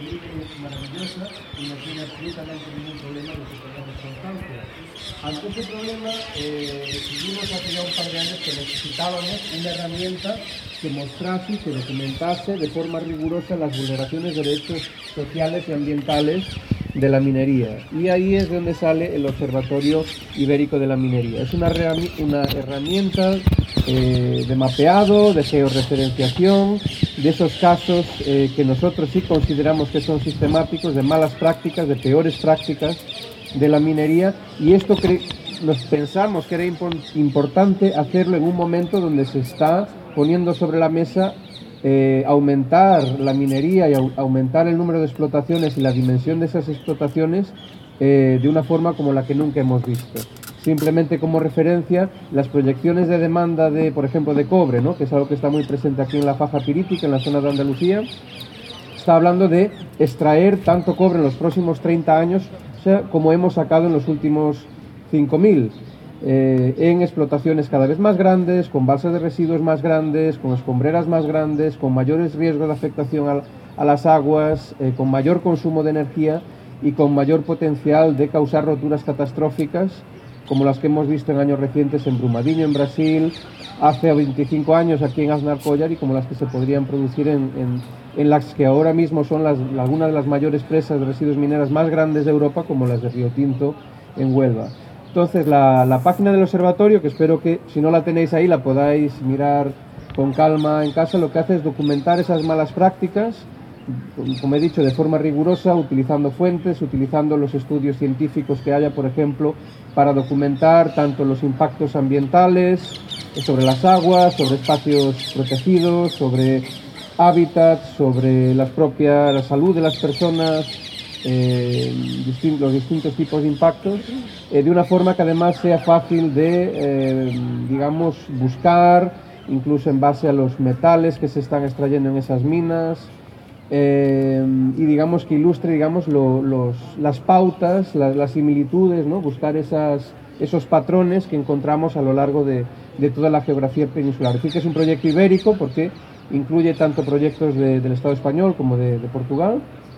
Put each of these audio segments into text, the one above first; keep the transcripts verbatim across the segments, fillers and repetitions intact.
sostenible, maravillosa y no tiene absolutamente ningún problema de que tengamos constancia. Ante ese problema eh, decidimos hace ya un par de años que necesitábamos una herramienta que mostrase y que documentase de forma rigurosa las vulneraciones de derechos sociales y ambientales de la minería. Y ahí es donde sale el Observatorio Ibérico de la Minería. Es una, una herramienta eh, de mapeado, de georreferenciación, de esos casos eh, que nosotros sí consideramos que son sistemáticos, de malas prácticas, de peores prácticas de la minería, y esto nos pensamos que era impo importante hacerlo en un momento donde se está poniendo sobre la mesa eh, aumentar la minería y au aumentar el número de explotaciones y la dimensión de esas explotaciones eh, de una forma como la que nunca hemos visto. Simplemente como referencia, las proyecciones de demanda de, por ejemplo, de cobre, ¿no?, que es algo que está muy presente aquí en la faja pirítica, en la zona de Andalucía, está hablando de extraer tanto cobre en los próximos treinta años, o sea, como hemos sacado en los últimos cinco mil, eh, en explotaciones cada vez más grandes, con balsas de residuos más grandes, con escombreras más grandes, con mayores riesgos de afectación a, a las aguas, eh, con mayor consumo de energía y con mayor potencial de causar roturas catastróficas, como las que hemos visto en años recientes en Brumadinho, en Brasil, hace veinticinco años aquí en Aznar-Collar, y como las que se podrían producir en, en, en las que ahora mismo son las, algunas de las mayores presas de residuos mineras más grandes de Europa, como las de Río Tinto en Huelva. Entonces, la, la página del observatorio, que espero que si no la tenéis ahí la podáis mirar con calma en casa, lo que hace es documentar esas malas prácticas, como he dicho, de forma rigurosa, utilizando fuentes, utilizando los estudios científicos que haya, por ejemplo, para documentar tanto los impactos ambientales sobre las aguas, sobre espacios protegidos, sobre hábitats, sobre las propias, la salud de las personas, eh, distin los distintos tipos de impactos, eh, de una forma que además sea fácil de, eh, digamos, buscar, incluso en base a los metales que se están extrayendo en esas minas, eh, y digamos que ilustre, digamos, lo, los, las pautas, la, las similitudes, ¿no?, buscar esas, esos patrones que encontramos a lo largo de, de toda la geografía peninsular. Es decir, que es un proyecto ibérico porque incluye tanto proyectos de, del Estado español como de, de Portugal.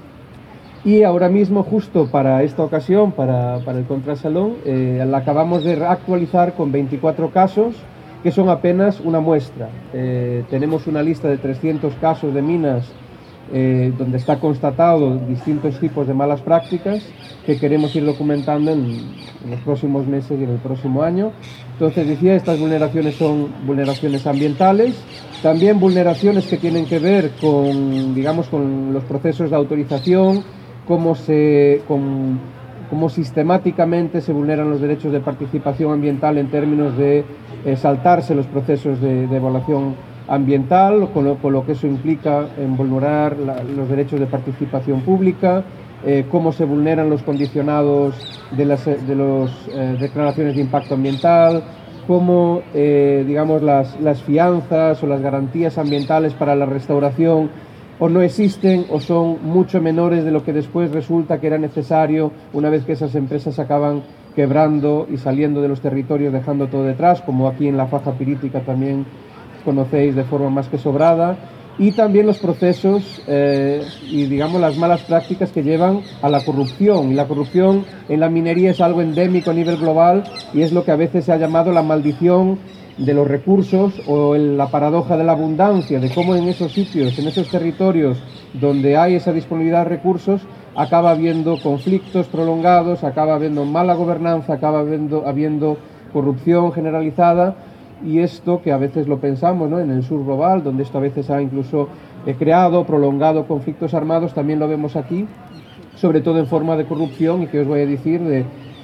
Y ahora mismo, justo para esta ocasión, para, para el Contrasalón, eh, la acabamos de actualizar con veinticuatro casos, que son apenas una muestra. Eh, tenemos una lista de trescientos casos de minas eh, donde está constatado distintos tipos de malas prácticas que queremos ir documentando en, en los próximos meses y en el próximo año. Entonces, decía, estas vulneraciones son vulneraciones ambientales, también vulneraciones que tienen que ver con, digamos, con los procesos de autorización, cómo se, con, cómo sistemáticamente se vulneran los derechos de participación ambiental en términos de eh, saltarse los procesos de, de evaluación ambiental, con lo, con lo que eso implica en vulnerar la, los derechos de participación pública, eh, cómo se vulneran los condicionados de las de los, eh, declaraciones de impacto ambiental, cómo, eh, digamos, las, las fianzas o las garantías ambientales para la restauración o no existen o son mucho menores de lo que después resulta que era necesario una vez que esas empresas acaban quebrando y saliendo de los territorios, dejando todo detrás, como aquí en la faja pirítica también conocéis de forma más que sobrada, y también los procesos eh, y, digamos, las malas prácticas que llevan a la corrupción. Y la corrupción en la minería es algo endémico a nivel global y es lo que a veces se ha llamado la maldición de los recursos o el, la paradoja de la abundancia, de cómo en esos sitios, en esos territorios donde hay esa disponibilidad de recursos, acaba habiendo conflictos prolongados, acaba habiendo mala gobernanza, acaba habiendo, habiendo corrupción generalizada. Y esto, que a veces lo pensamos, ¿no?, en el sur global, donde esto a veces ha incluso eh, creado, prolongado conflictos armados, también lo vemos aquí, sobre todo en forma de corrupción, y que os voy a decir, de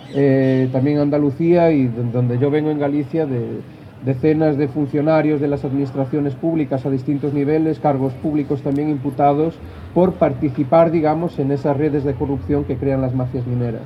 eh, también Andalucía y de, donde yo vengo en Galicia, de decenas de funcionarios de las administraciones públicas a distintos niveles, cargos públicos también imputados por participar, digamos, en esas redes de corrupción que crean las mafias mineras.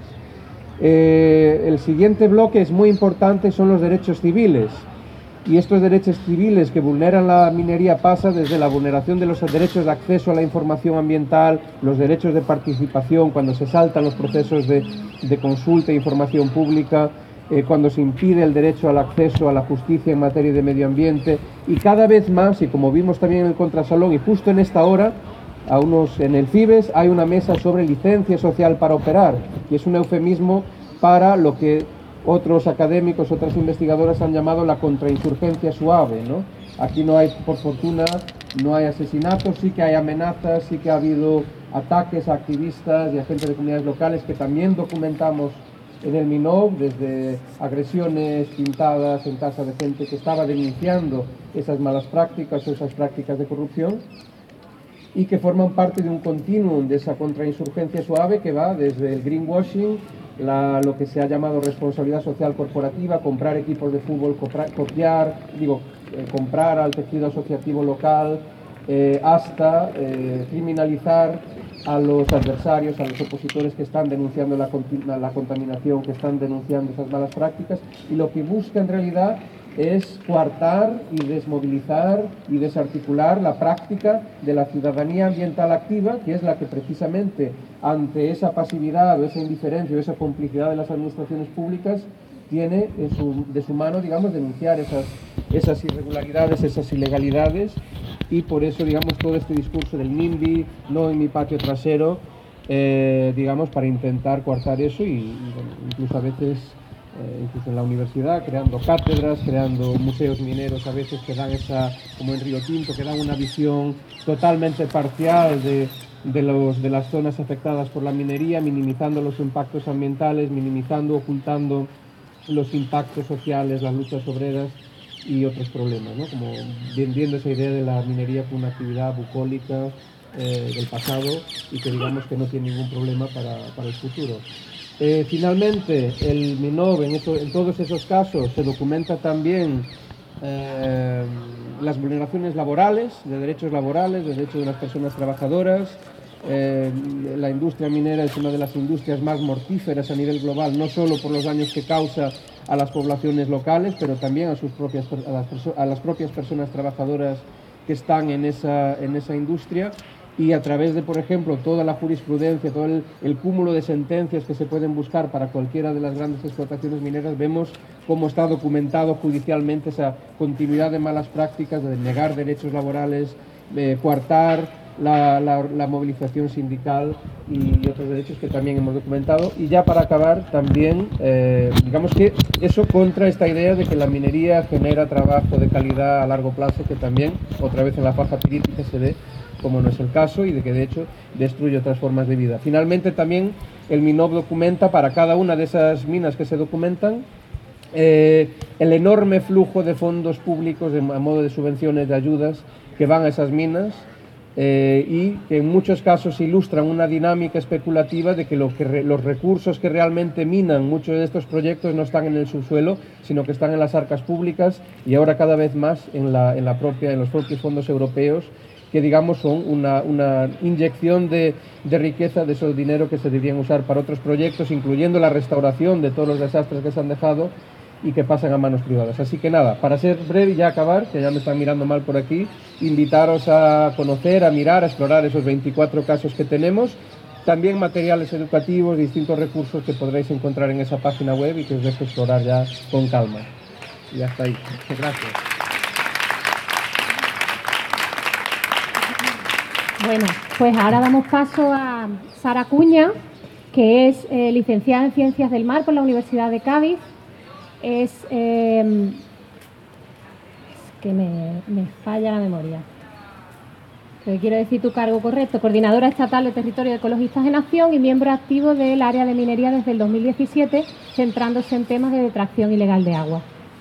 Eh, el siguiente bloque es muy importante, son los derechos civiles. Y estos derechos civiles que vulneran la minería pasa desde la vulneración de los derechos de acceso a la información ambiental, los derechos de participación, cuando se saltan los procesos de, de consulta e información pública, eh, cuando se impide el derecho al acceso a la justicia en materia de medio ambiente, y cada vez más, y como vimos también en el Contrasalón, y justo en esta hora, a unos, en el FIBES hay una mesa sobre licencia social para operar, y es un eufemismo para lo que otros académicos, otras investigadoras han llamado la contrainsurgencia suave, ¿no? Aquí no hay, por fortuna, no hay asesinatos, sí que hay amenazas, sí que ha habido ataques a activistas y a gente de comunidades locales que también documentamos en el MINOV, desde agresiones pintadas en casa de gente que estaba denunciando esas malas prácticas o esas prácticas de corrupción, y que forman parte de un continuum de esa contrainsurgencia suave que va desde el greenwashing, la, lo que se ha llamado responsabilidad social corporativa, comprar equipos de fútbol, comprar, copiar, digo, eh, comprar al tejido asociativo local, eh, hasta eh, criminalizar a los adversarios, a los opositores que están denunciando la, la contaminación, que están denunciando esas malas prácticas, y lo que busca en realidad es coartar y desmovilizar y desarticular la práctica de la ciudadanía ambiental activa, que es la que precisamente ante esa pasividad o esa indiferencia o esa complicidad de las administraciones públicas tiene en su, de su mano, digamos, denunciar esas, esas irregularidades, esas ilegalidades, y por eso, digamos, todo este discurso del NIMBY, no en mi patio trasero, eh, digamos, para intentar coartar eso y, y bueno, incluso a veces... Eh, incluso en la universidad, creando cátedras, creando museos mineros a veces que dan esa, como en Río Tinto, que dan una visión totalmente parcial de, de, los, de las zonas afectadas por la minería, minimizando los impactos ambientales, minimizando, ocultando los impactos sociales, las luchas obreras y otros problemas, ¿no? Como vendiendo esa idea de la minería como una actividad bucólica eh, del pasado y que digamos que no tiene ningún problema para, para el futuro. Eh, finalmente, el MINOV, en, eso, en todos esos casos, se documenta también eh, las vulneraciones laborales, de derechos laborales, de derechos de las personas trabajadoras. Eh, la industria minera es una de las industrias más mortíferas a nivel global, no solo por los daños que causa a las poblaciones locales, pero también a, sus propias, a, las, a las propias personas trabajadoras que están en esa, en esa industria. Y a través de, por ejemplo, toda la jurisprudencia, todo el, el cúmulo de sentencias que se pueden buscar para cualquiera de las grandes explotaciones mineras, vemos cómo está documentado judicialmente esa continuidad de malas prácticas, de negar derechos laborales, de coartar la, la, la movilización sindical y otros derechos que también hemos documentado. Y ya para acabar, también, eh, digamos que eso contra esta idea de que la minería genera trabajo de calidad a largo plazo, que también, otra vez en la faja pirítica se ve como no es el caso, y de que de hecho destruye otras formas de vida. Finalmente también el MINOV documenta para cada una de esas minas que se documentan eh, el enorme flujo de fondos públicos de, a modo de subvenciones, de ayudas que van a esas minas eh, y que en muchos casos ilustran una dinámica especulativa de que, lo que re, los recursos que realmente minan muchos de estos proyectos no están en el subsuelo, sino que están en las arcas públicas y ahora cada vez más en, la, en, la propia, en los propios fondos europeos, que digamos son una, una inyección de, de riqueza de ese dinero que se deberían usar para otros proyectos, incluyendo la restauración de todos los desastres que se han dejado y que pasan a manos privadas. Así que nada, para ser breve y ya acabar, que ya me están mirando mal por aquí, invitaros a conocer, a mirar, a explorar esos veinticuatro casos que tenemos, también materiales educativos, distintos recursos que podréis encontrar en esa página web y que os dejo explorar ya con calma. Y hasta ahí. Gracias. Bueno, pues ahora damos paso a Sara Cuña, que es eh, licenciada en Ciencias del Mar por la Universidad de Cádiz. Es, eh, es que me, me falla la memoria. Pero quiero decir tu cargo correcto. Coordinadora Estatal de Territorio de Ecologistas en Acción y miembro activo del área de minería desde el dos mil diecisiete, centrándose en temas de detracción ilegal de agua.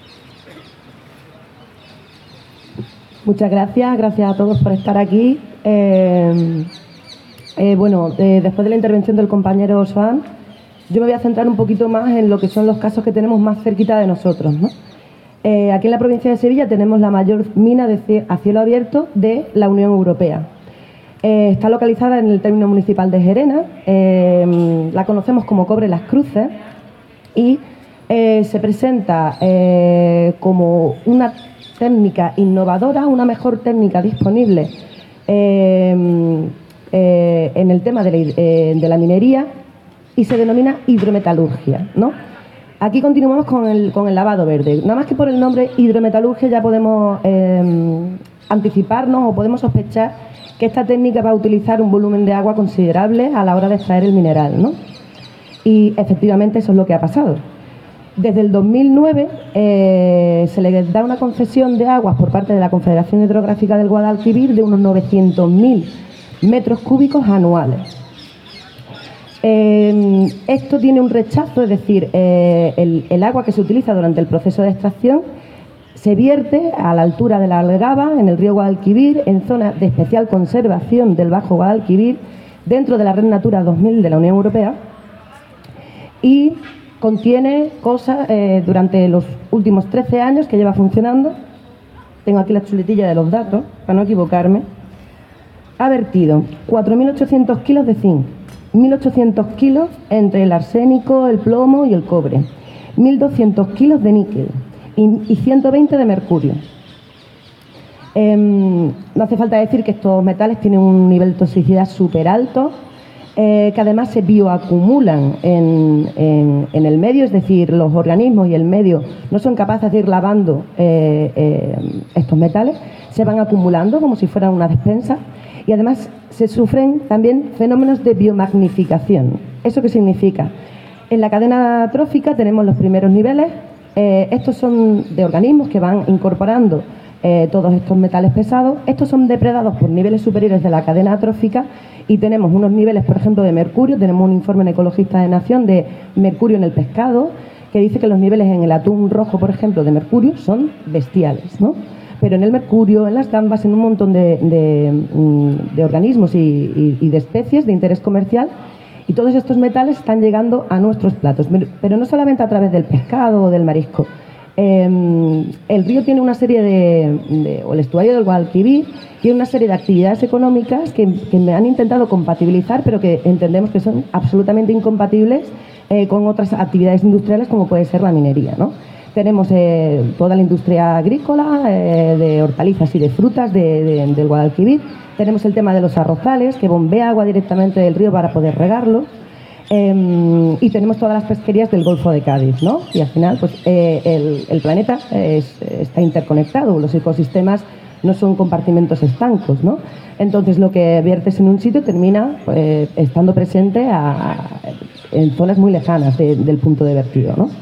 Muchas gracias, gracias a todos por estar aquí. Eh, eh, bueno, eh, después de la intervención del compañero Joan, yo me voy a centrar un poquito más en lo que son los casos que tenemos más cerquita de nosotros, ¿no? Eh, aquí en la provincia de Sevilla tenemos la mayor mina de a cielo abierto de la Unión Europea. Eh, está localizada en el término municipal de Gerena, eh, la conocemos como Cobre Las Cruces y eh, se presenta eh, como una técnica innovadora, una mejor técnica disponible eh, eh, en el tema de la, eh, de la minería y se denomina hidrometalurgia, ¿no? Aquí continuamos con el, con el lavado verde. Nada más que por el nombre hidrometalurgia ya podemos eh, anticiparnos o podemos sospechar que esta técnica va a utilizar un volumen de agua considerable a la hora de extraer el mineral, ¿no? Y efectivamente eso es lo que ha pasado. Desde el dos mil nueve eh, se le da una concesión de aguas por parte de la Confederación Hidrográfica del Guadalquivir de unos novecientos mil metros cúbicos anuales. Eh, esto tiene un rechazo, es decir, eh, el, el agua que se utiliza durante el proceso de extracción se vierte a la altura de la Algaba, en el río Guadalquivir, en zonas de especial conservación del Bajo Guadalquivir, dentro de la Red Natura dos mil de la Unión Europea, y contiene cosas eh, durante los últimos trece años que lleva funcionando. Tengo aquí la chuletilla de los datos, para no equivocarme. Ha vertido cuatro mil ochocientos kilos de zinc, mil ochocientos kilos entre el arsénico, el plomo y el cobre, mil doscientos kilos de níquel y ciento veinte de mercurio. Eh, no hace falta decir que estos metales tienen un nivel de toxicidad súper alto, eh, que además se bioacumulan en, en, en el medio, es decir, los organismos y el medio no son capaces de ir lavando eh, eh, estos metales, se van acumulando como si fueran una despensa, y además se sufren también fenómenos de biomagnificación. ¿Eso qué significa? En la cadena trófica tenemos los primeros niveles. Eh, estos son de organismos que van incorporando eh, todos estos metales pesados. Estos son depredados por niveles superiores de la cadena trófica y tenemos unos niveles, por ejemplo, de mercurio. Tenemos un informe en Ecologistas de Nación de mercurio en el pescado que dice que los niveles en el atún rojo, por ejemplo, de mercurio son bestiales, ¿no? Pero en el mercurio, en las gambas, en un montón de, de, de organismos y, y, y de especies de interés comercial. Y todos estos metales están llegando a nuestros platos, pero no solamente a través del pescado o del marisco. Eh, el río tiene una serie de, de, o el estuario del Guadalquivir, tiene una serie de actividades económicas que, que me han intentado compatibilizar, pero que entendemos que son absolutamente incompatibles eh, con otras actividades industriales, como puede ser la minería, ¿no? Tenemos eh, toda la industria agrícola, eh, de hortalizas y de frutas de, de, del Guadalquivir. Tenemos el tema de los arrozales, que bombea agua directamente del río para poder regarlo. Eh, y tenemos todas las pesquerías del Golfo de Cádiz, ¿no? Y al final, pues eh, el, el planeta es, está interconectado. Los ecosistemas no son compartimentos estancos, ¿no? Entonces, lo que viertes en un sitio termina pues, estando presente a, a, en zonas muy lejanas de, del punto de vertido, ¿no?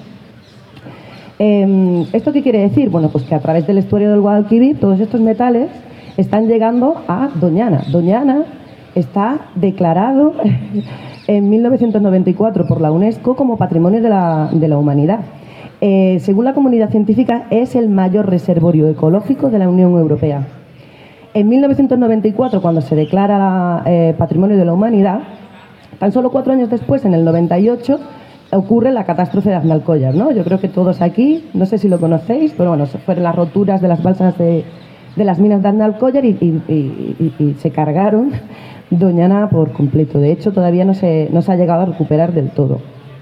Eh, ¿Esto qué quiere decir? Bueno, pues que a través del estuario del Guadalquivir todos estos metales están llegando a Doñana. Doñana está declarado en mil novecientos noventa y cuatro por la UNESCO como Patrimonio de la, de la Humanidad. Eh, según la comunidad científica, es el mayor reservorio ecológico de la Unión Europea. En mil novecientos noventa y cuatro, cuando se declara eh, Patrimonio de la Humanidad, tan solo cuatro años después, en el noventa y ocho, ocurre la catástrofe de Aznalcóllar, ¿no? Yo creo que todos aquí, no sé si lo conocéis, pero bueno, fueron las roturas de las balsas de, de las minas de Aznalcóllar y, y, y, y, y se cargaron Doñana por completo. De hecho, todavía no se, no se ha llegado a recuperar del todo.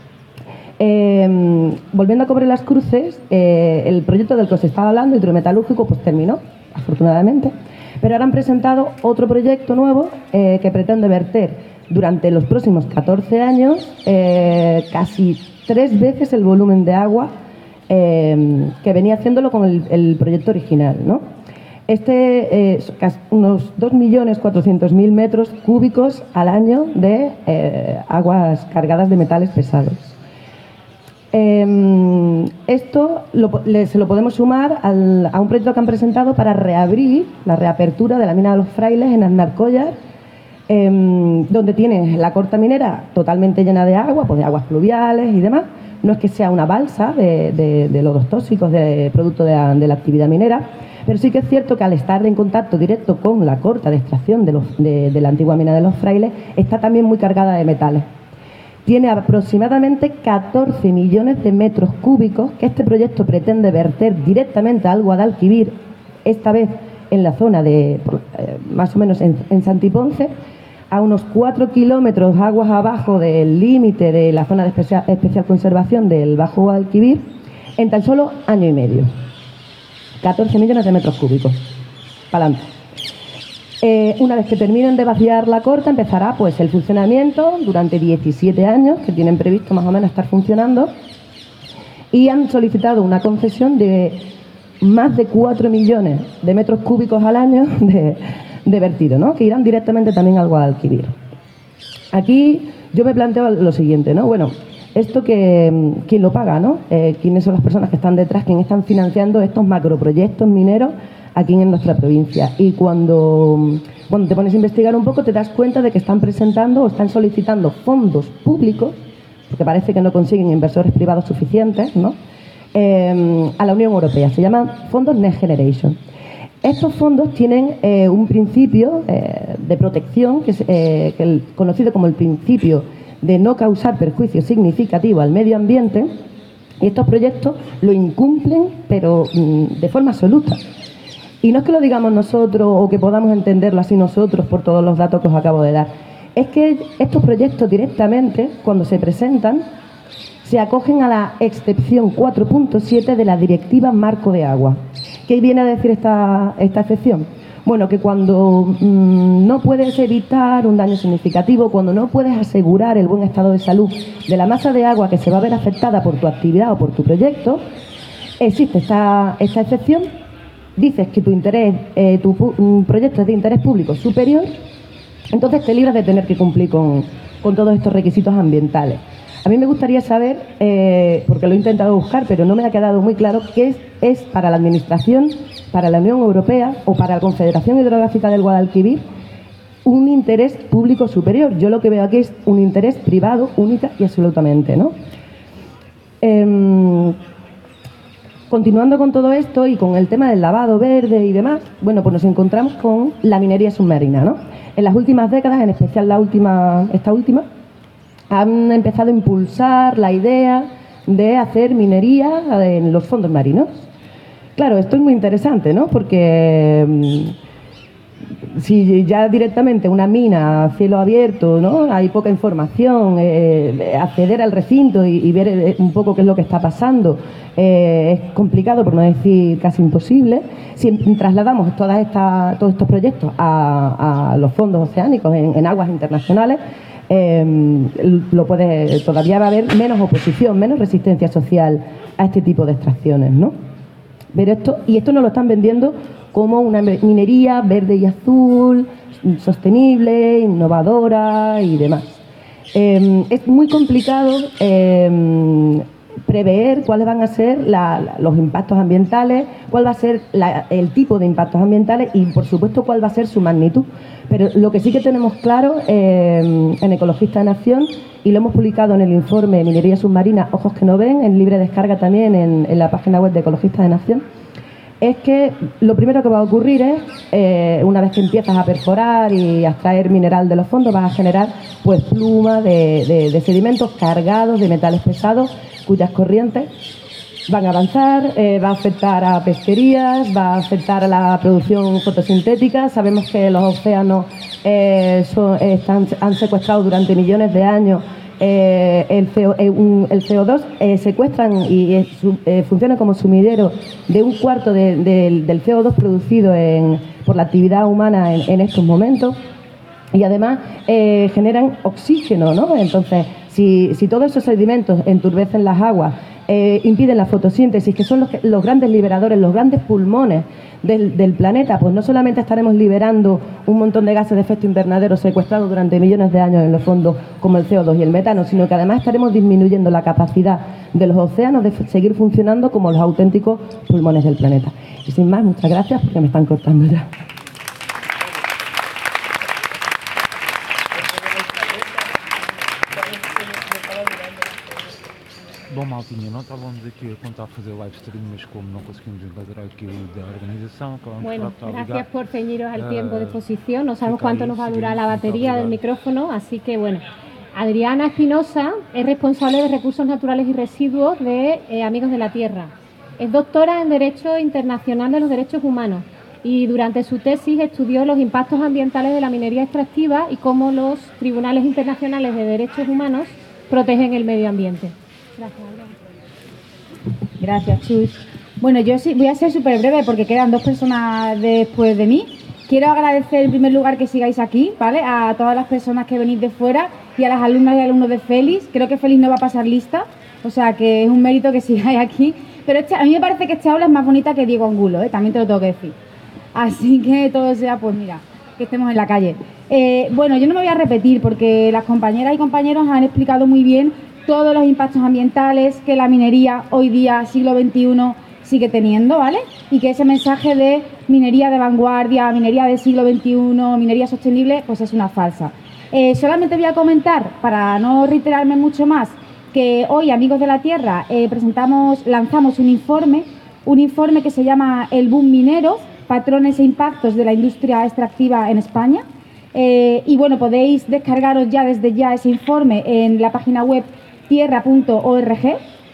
Eh, volviendo a Cobre las Cruces, eh, el proyecto del que os estaba hablando, hidrometalúrgico, pues terminó, afortunadamente, pero ahora han presentado otro proyecto nuevo eh, que pretende verter durante los próximos catorce años eh, casi tres veces el volumen de agua eh, que venía haciéndolo con el, el proyecto original, ¿no? Este, eh, unos dos millones cuatrocientos mil metros cúbicos al año de eh, aguas cargadas de metales pesados. Eh, esto lo, le, se lo podemos sumar al, a un proyecto que han presentado para reabrir la reapertura de la mina de los Frailes en Aznalcóllar, eh, donde tiene la corta minera totalmente llena de agua, pues de aguas pluviales y demás. No es que sea una balsa de, de, de lodos tóxicos de producto de la, de la actividad minera, pero sí que es cierto que al estar en contacto directo con la corta de extracción de, los, de, de la antigua mina de los Frailes, está también muy cargada de metales. Tiene aproximadamente catorce millones de metros cúbicos que este proyecto pretende verter directamente al Guadalquivir, esta vez en la zona de, eh, más o menos en, en Santiponce, a unos cuatro kilómetros aguas abajo del límite de la zona de especial, especial conservación del Bajo Guadalquivir, en tan solo año y medio. catorce millones de metros cúbicos. Para adelante. Eh, una vez que terminen de vaciar la corta, empezará pues el funcionamiento durante diecisiete años, que tienen previsto más o menos estar funcionando, y han solicitado una concesión de más de cuatro millones de metros cúbicos al año de, de vertido, ¿no? Que irán directamente también al Guadalquivir. Aquí yo me planteo lo siguiente, ¿no? Bueno, esto que quién lo paga, ¿no? Eh, ¿Quiénes son las personas que están detrás, quién están financiando estos macroproyectos mineros aquí en nuestra provincia? Y cuando, cuando te pones a investigar un poco te das cuenta de que están presentando o están solicitando fondos públicos, porque parece que no consiguen inversores privados suficientes, ¿no? Eh, a la Unión Europea. Se llaman fondos Next Generation. Estos fondos tienen eh, un principio eh, de protección, que es eh, que el, conocido como el principio de no causar perjuicio significativo al medio ambiente, y estos proyectos lo incumplen, pero mm, de forma absoluta. Y no es que lo digamos nosotros o que podamos entenderlo así nosotros por todos los datos que os acabo de dar. Es que estos proyectos directamente, cuando se presentan, se acogen a la excepción cuatro punto siete de la Directiva Marco de Agua. ¿Qué viene a decir esta, esta excepción? Bueno, que cuando mmm, no puedes evitar un daño significativo, cuando no puedes asegurar el buen estado de salud de la masa de agua que se va a ver afectada por tu actividad o por tu proyecto, existe esta, esta excepción. Dices que tu interés, eh, tu pu- proyecto es de interés público superior, entonces te libras de tener que cumplir con, con todos estos requisitos ambientales. A mí me gustaría saber, eh, porque lo he intentado buscar, pero no me ha quedado muy claro, qué es, es para la Administración, para la Unión Europea o para la Confederación Hidrográfica del Guadalquivir un interés público superior. Yo lo que veo aquí es un interés privado, única y absolutamente, ¿no? Eh, continuando con todo esto y con el tema del lavado verde y demás, bueno, pues nos encontramos con la minería submarina, ¿no? En las últimas décadas, en especial la última, esta última, han empezado a impulsar la idea de hacer minería en los fondos marinos. Claro, esto es muy interesante, ¿no? Porque mmm, si ya directamente una mina a cielo abierto, ¿no? Hay poca información, eh, acceder al recinto y, y ver eh, un poco qué es lo que está pasando eh, es complicado, por no decir casi imposible. Si trasladamos todas estas, todos estos proyectos a, a los fondos oceánicos en, en aguas internacionales, Eh, lo puede, todavía va a haber menos oposición, menos resistencia social a este tipo de extracciones, ¿no? Pero esto, y esto nos lo están vendiendo como una minería verde y azul, sostenible, innovadora y demás. Eh, es muy complicado eh, prever cuáles van a ser la, la, los impactos ambientales, cuál va a ser la, el tipo de impactos ambientales y, por supuesto, cuál va a ser su magnitud. Pero lo que sí que tenemos claro eh, en Ecologistas en Acción, y lo hemos publicado en el informe Minería Submarina, Ojos que no ven, en libre descarga también en, en la página web de Ecologistas en Acción, es que lo primero que va a ocurrir es, eh, una vez que empiezas a perforar y a extraer mineral de los fondos, vas a generar pues plumas de, de, de sedimentos cargados de metales pesados, cuyas corrientes van a avanzar, eh, va a afectar a pesquerías, va a afectar a la producción fotosintética. Sabemos que los océanos eh, son, están, han secuestrado durante millones de años eh, el, C O, eh, un, el C O dos, eh, secuestran y eh, su, eh, funcionan como sumidero de un cuarto de, de, del C O dos producido en, por la actividad humana en, en estos momentos. Y además eh, generan oxígeno, ¿no? Entonces, si, si todos esos sedimentos enturbecen las aguas, eh, impiden la fotosíntesis, que son los, los grandes liberadores, los grandes pulmones del, del planeta, pues no solamente estaremos liberando un montón de gases de efecto invernadero secuestrados durante millones de años en los fondos, como el C O dos y el metano, sino que además estaremos disminuyendo la capacidad de los océanos de seguir funcionando como los auténticos pulmones del planeta. Y sin más, muchas gracias, porque me están cortando ya. Bom, maltinha, não estávamos aqui a contar fazer live stream, mas como não conseguimos enquadrar aqui o da organización, acabamos bueno, por gracias por ceñiros al uh, tiempo de exposición. No sabemos cuánto nos va a durar la batería del micrófono, así que bueno. Adriana Espinosa es responsable de Recursos Naturales y Residuos de eh, Amigos de la Tierra. Es doctora en Derecho Internacional de los Derechos Humanos y durante su tesis estudió los impactos ambientales de la minería extractiva y cómo los tribunales internacionales de derechos humanos protegen el medio ambiente. Gracias, Adriana. Gracias, Chus. Bueno, yo sí voy a ser súper breve porque quedan dos personas después de mí. Quiero agradecer en primer lugar que sigáis aquí, ¿vale? A todas las personas que venís de fuera y a las alumnas y alumnos de Félix. Creo que Félix no va a pasar lista, o sea que es un mérito que sigáis aquí. Pero este, a mí me parece que esta aula es más bonita que Diego Angulo, ¿eh? También te lo tengo que decir. Así que todo sea, pues mira, que estemos en la calle. Eh, bueno, yo no me voy a repetir porque las compañeras y compañeros han explicado muy bien todos los impactos ambientales que la minería hoy día, siglo veintiuno, sigue teniendo, ¿vale? Y que ese mensaje de minería de vanguardia, minería del siglo veintiuno, minería sostenible, pues es una falsa. Eh, solamente voy a comentar, para no reiterarme mucho más, que hoy, Amigos de la Tierra, eh, presentamos, lanzamos un informe, un informe que se llama El Boom Minero, patrones e impactos de la industria extractiva en España. Eh, y bueno, podéis descargaros ya desde ya ese informe en la página web tierra punto org.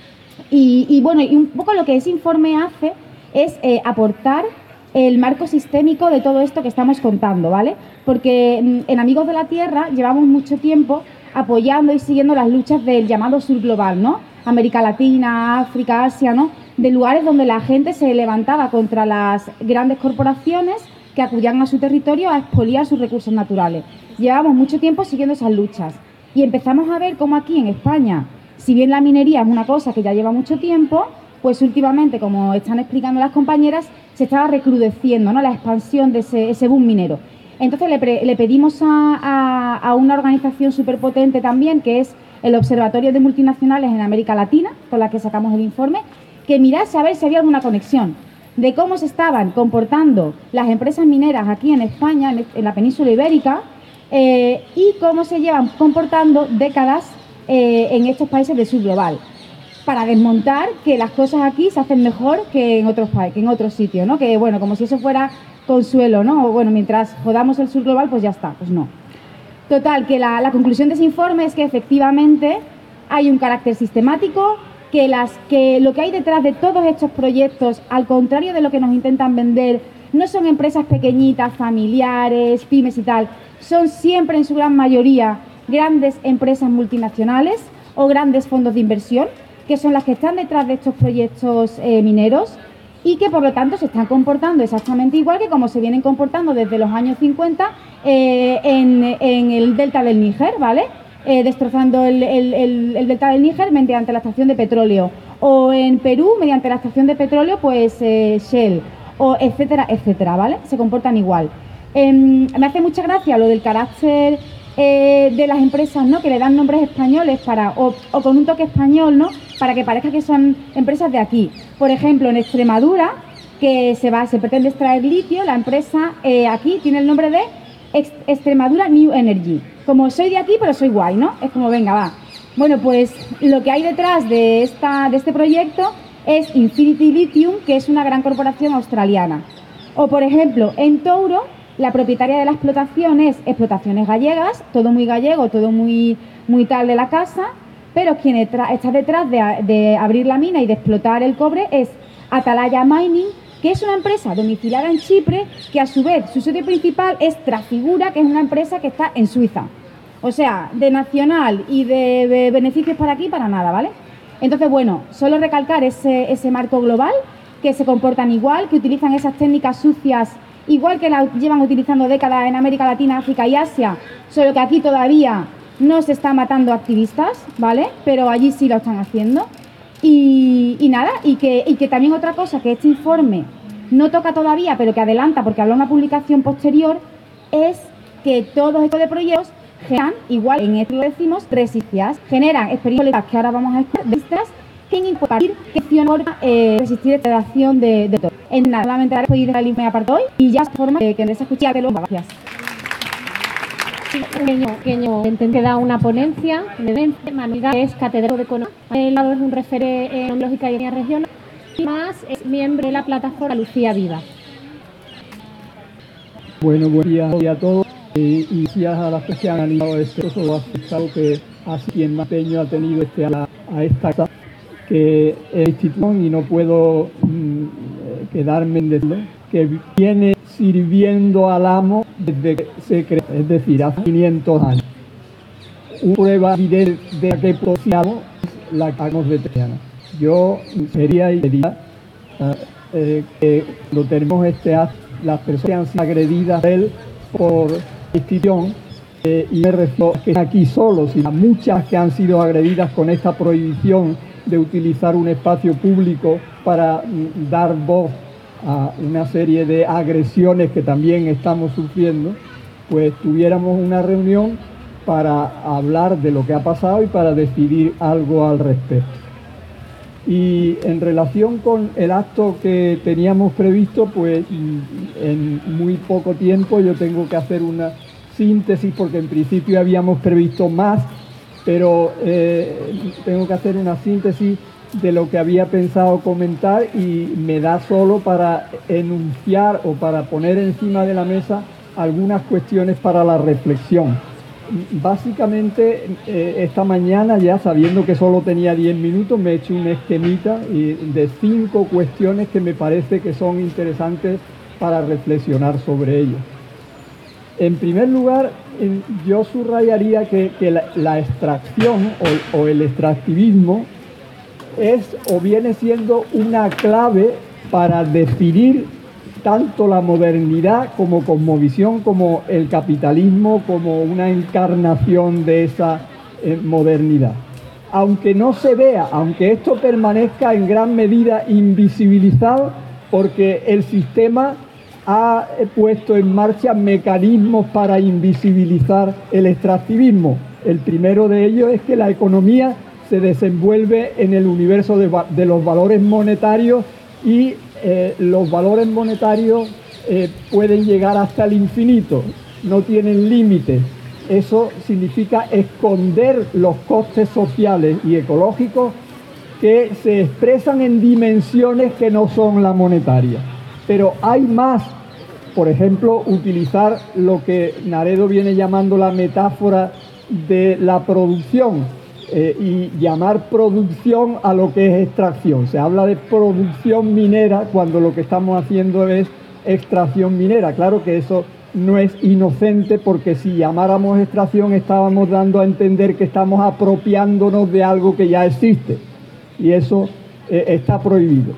Y, y bueno, y un poco lo que ese informe hace es eh, aportar el marco sistémico de todo esto que estamos contando, ¿vale? Porque en Amigos de la Tierra llevamos mucho tiempo apoyando y siguiendo las luchas del llamado sur global, ¿no? América Latina, África, Asia, ¿no? De lugares donde la gente se levantaba contra las grandes corporaciones que acudían a su territorio a expoliar sus recursos naturales. Llevamos mucho tiempo siguiendo esas luchas y empezamos a ver cómo aquí en España, si bien la minería es una cosa que ya lleva mucho tiempo, pues últimamente, como están explicando las compañeras, se estaba recrudeciendo, ¿no?, la expansión de ese, ese boom minero. Entonces le, pre, le pedimos a, a, a una organización súper potente también, que es el Observatorio de Multinacionales en América Latina, con la que sacamos el informe, que mirase a ver si había alguna conexión de cómo se estaban comportando las empresas mineras aquí en España, en, en la península ibérica, eh, y cómo se llevan comportando décadas eh, en estos países del sur global, para desmontar que las cosas aquí se hacen mejor que en otros países, que en otros sitios, ¿no? Que bueno, como si eso fuera consuelo, ¿no? O bueno, mientras jodamos el sur global, pues ya está, pues no. Total, que la, la conclusión de ese informe es que efectivamente hay un carácter sistemático, que, las, que lo que hay detrás de todos estos proyectos, al contrario de lo que nos intentan vender, no son empresas pequeñitas, familiares, pymes y tal, son siempre en su gran mayoría grandes empresas multinacionales o grandes fondos de inversión, que son las que están detrás de estos proyectos eh, mineros y que por lo tanto se están comportando exactamente igual que como se vienen comportando desde los años cincuenta eh, en, en el delta del Níger, ¿vale? Eh, destrozando el, el, el, el delta del Níger mediante la extracción de petróleo, o en Perú mediante la extracción de petróleo, pues eh, Shell, o etcétera, etcétera, ¿vale? Se comportan igual. Eh, me hace mucha gracia lo del carácter eh, de las empresas, ¿no?, que le dan nombres españoles para o, o con un toque español, ¿no?, para que parezca que son empresas de aquí. Por ejemplo, en Extremadura, que se va, se pretende extraer litio, la empresa eh, aquí tiene el nombre de Ex Extremadura New Energy. Como soy de aquí, pero soy guay, ¿no? Es como, venga, va. Bueno, pues lo que hay detrás de, esta, de este proyecto es Infinity Lithium, que es una gran corporación australiana. O, por ejemplo, en Touro, la propietaria de la explotación es Explotaciones Gallegas, todo muy gallego, todo muy, muy tal de la casa, pero quien está detrás de, de abrir la mina y de explotar el cobre es Atalaya Mining, que es una empresa domiciliada en Chipre, que a su vez su sede principal es Trafigura, que es una empresa que está en Suiza. O sea, de nacional y de, de beneficios para aquí, para nada, ¿vale? Entonces, bueno, solo recalcar ese, ese marco global, que se comportan igual, que utilizan esas técnicas sucias, igual que las llevan utilizando décadas en América Latina, África y Asia, solo que aquí todavía no se está matando activistas, ¿vale? Pero allí sí lo están haciendo. Y, y nada, y que, y que también otra cosa que este informe no toca todavía, pero que adelanta porque habla una publicación posterior, es que todos estos de proyectos generan, igual en esto lo decimos, resistencias, generan experiencias que ahora vamos a escuchar, que en impartir que acción eh, resistir esta acción de, de todo. En nada, solamente daré podido dejar el informe aparte hoy y ya de forma que, que les escuché de los gracias. Pequeño, pequeño, que da una ponencia, Manuel Gámez, que es catedrático de Economía, el lado es un referente en lógica y regional, y más es miembro de la plataforma Lucía Viva. Bueno, buenos días a todos eh, y gracias a las que se han animado este oso afectado que así quien más empeño ha tenido este a, a esta casa que es institución y no puedo mm, quedarme en decirlo, que viene sirviendo al amo desde que se creó, es decir, hace quinientos años. Una prueba evidente de que posicionamos es la que hagamos de Triana. Yo sería y diría eh, que cuando tenemos este acto, las personas que han sido agredidas de él por institución, eh, y me refiero a que están aquí solos, sino a muchas que han sido agredidas con esta prohibición de utilizar un espacio público para mm, dar voz a una serie de agresiones que también estamos sufriendo, pues tuviéramos una reunión para hablar de lo que ha pasado y para decidir algo al respecto. Y en relación con el acto que teníamos previsto, pues en muy poco tiempo yo tengo que hacer una síntesis, porque en principio habíamos previsto más, pero eh, tengo que hacer una síntesis de lo que había pensado comentar y me da solo para enunciar o para poner encima de la mesa algunas cuestiones para la reflexión. Básicamente, eh, esta mañana, ya sabiendo que solo tenía diez minutos, me he hecho un esquemita y de cinco cuestiones que me parece que son interesantes para reflexionar sobre ello. En primer lugar, eh, yo subrayaría que, que la, la extracción o, o el extractivismo es o viene siendo una clave para definir tanto la modernidad como cosmovisión, como el capitalismo, como una encarnación de esa eh, modernidad. Aunque no se vea, aunque esto permanezca en gran medida invisibilizado, porque el sistema ha puesto en marcha mecanismos para invisibilizar el extractivismo. El primero de ellos es que la economía se desenvuelve en el universo de, de los valores monetarios y eh, los valores monetarios eh, pueden llegar hasta el infinito, no tienen límites. Eso significa esconder los costes sociales y ecológicos que se expresan en dimensiones que no son la monetaria. Pero hay más, por ejemplo, utilizar lo que Naredo viene llamando la metáfora de la producción. Eh, y llamar producción a lo que es extracción. Se habla de producción minera cuando lo que estamos haciendo es extracción minera. Claro que eso no es inocente, porque si llamáramos extracción estábamos dando a entender que estamos apropiándonos de algo que ya existe, y eso eh, está prohibido.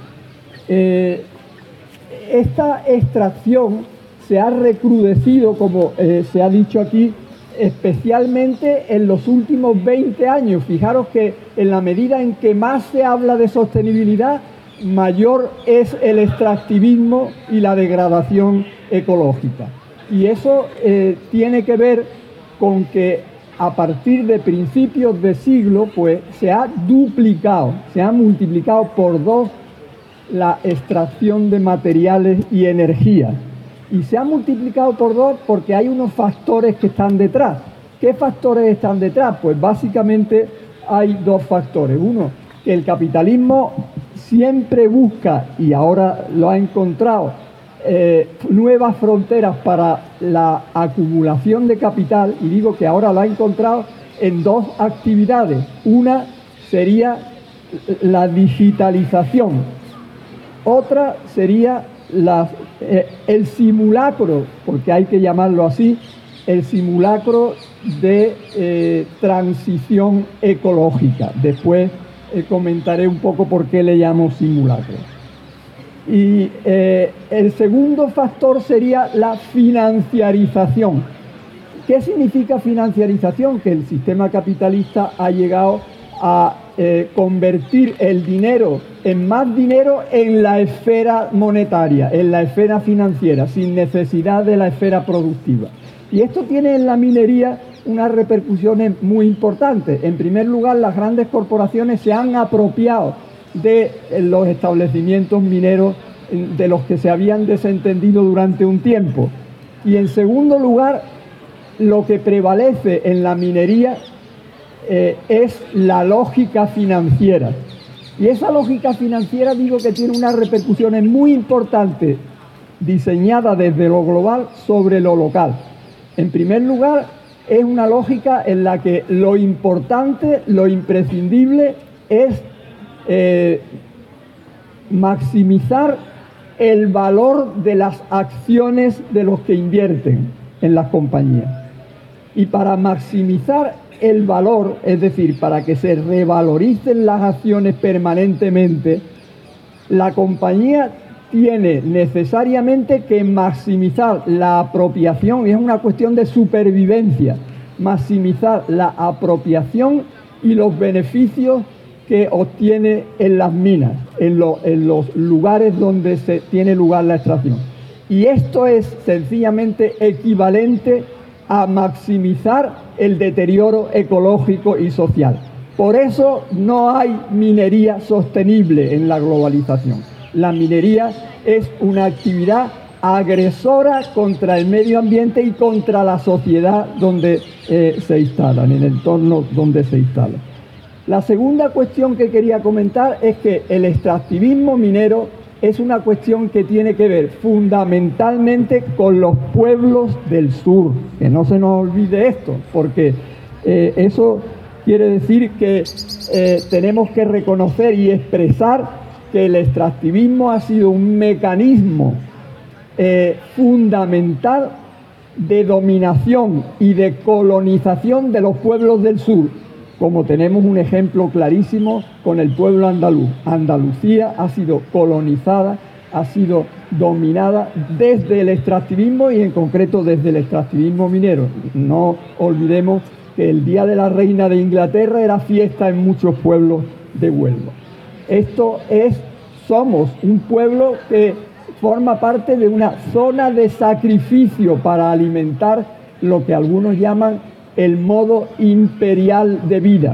Eh, esta extracción se ha recrudecido, como eh, se ha dicho aquí, especialmente en los últimos veinte años. Fijaros que en la medida en que más se habla de sostenibilidad, mayor es el extractivismo y la degradación ecológica. Y eso eh, tiene que ver con que a partir de principios de siglo, pues se ha duplicado, se ha multiplicado por dos la extracción de materiales y energía. Y se ha multiplicado por dos porque hay unos factores que están detrás. ¿Qué factores están detrás? Pues básicamente hay dos factores. Uno, que el capitalismo siempre busca, y ahora lo ha encontrado, eh, nuevas fronteras para la acumulación de capital, y digo que ahora lo ha encontrado en dos actividades. Una sería la digitalización, otra sería la, eh, el simulacro, porque hay que llamarlo así, el simulacro de eh, transición ecológica. Después eh, comentaré un poco por qué le llamo simulacro. Y eh, el segundo factor sería la financiarización. ¿Qué significa financiarización? Que el sistema capitalista ha llegado a eh, convertir el dinero en más dinero en la esfera monetaria, en la esfera financiera, sin necesidad de la esfera productiva. Y esto tiene en la minería unas repercusiones muy importantes. En primer lugar, las grandes corporaciones se han apropiado de los establecimientos mineros de los que se habían desentendido durante un tiempo. Y en segundo lugar, lo que prevalece en la minería eh, es la lógica financiera. Y esa lógica financiera, digo que tiene unas repercusiones muy importantes, diseñadas desde lo global sobre lo local. En primer lugar, es una lógica en la que lo importante, lo imprescindible es eh, maximizar el valor de las acciones de los que invierten en las compañías. Y para maximizar el valor, es decir, para que se revaloricen las acciones permanentemente, la compañía tiene necesariamente que maximizar la apropiación, y es una cuestión de supervivencia, maximizar la apropiación y los beneficios que obtiene en las minas, en, lo, en los lugares donde se tiene lugar la extracción. Y esto es sencillamente equivalente a maximizar el deterioro ecológico y social. Por eso no hay minería sostenible en la globalización. La minería es una actividad agresora contra el medio ambiente y contra la sociedad donde eh, se instala, en el entorno donde se instala. La segunda cuestión que quería comentar es que el extractivismo minero es una cuestión que tiene que ver fundamentalmente con los pueblos del sur. Que no se nos olvide esto, porque eh, eso quiere decir que eh, tenemos que reconocer y expresar que el extractivismo ha sido un mecanismo eh, fundamental de dominación y de colonización de los pueblos del sur, como tenemos un ejemplo clarísimo con el pueblo andaluz. Andalucía ha sido colonizada, ha sido dominada desde el extractivismo y en concreto desde el extractivismo minero. No olvidemos que el Día de la Reina de Inglaterra era fiesta en muchos pueblos de Huelva. Esto es, somos un pueblo que forma parte de una zona de sacrificio para alimentar lo que algunos llaman el modo imperial de vida.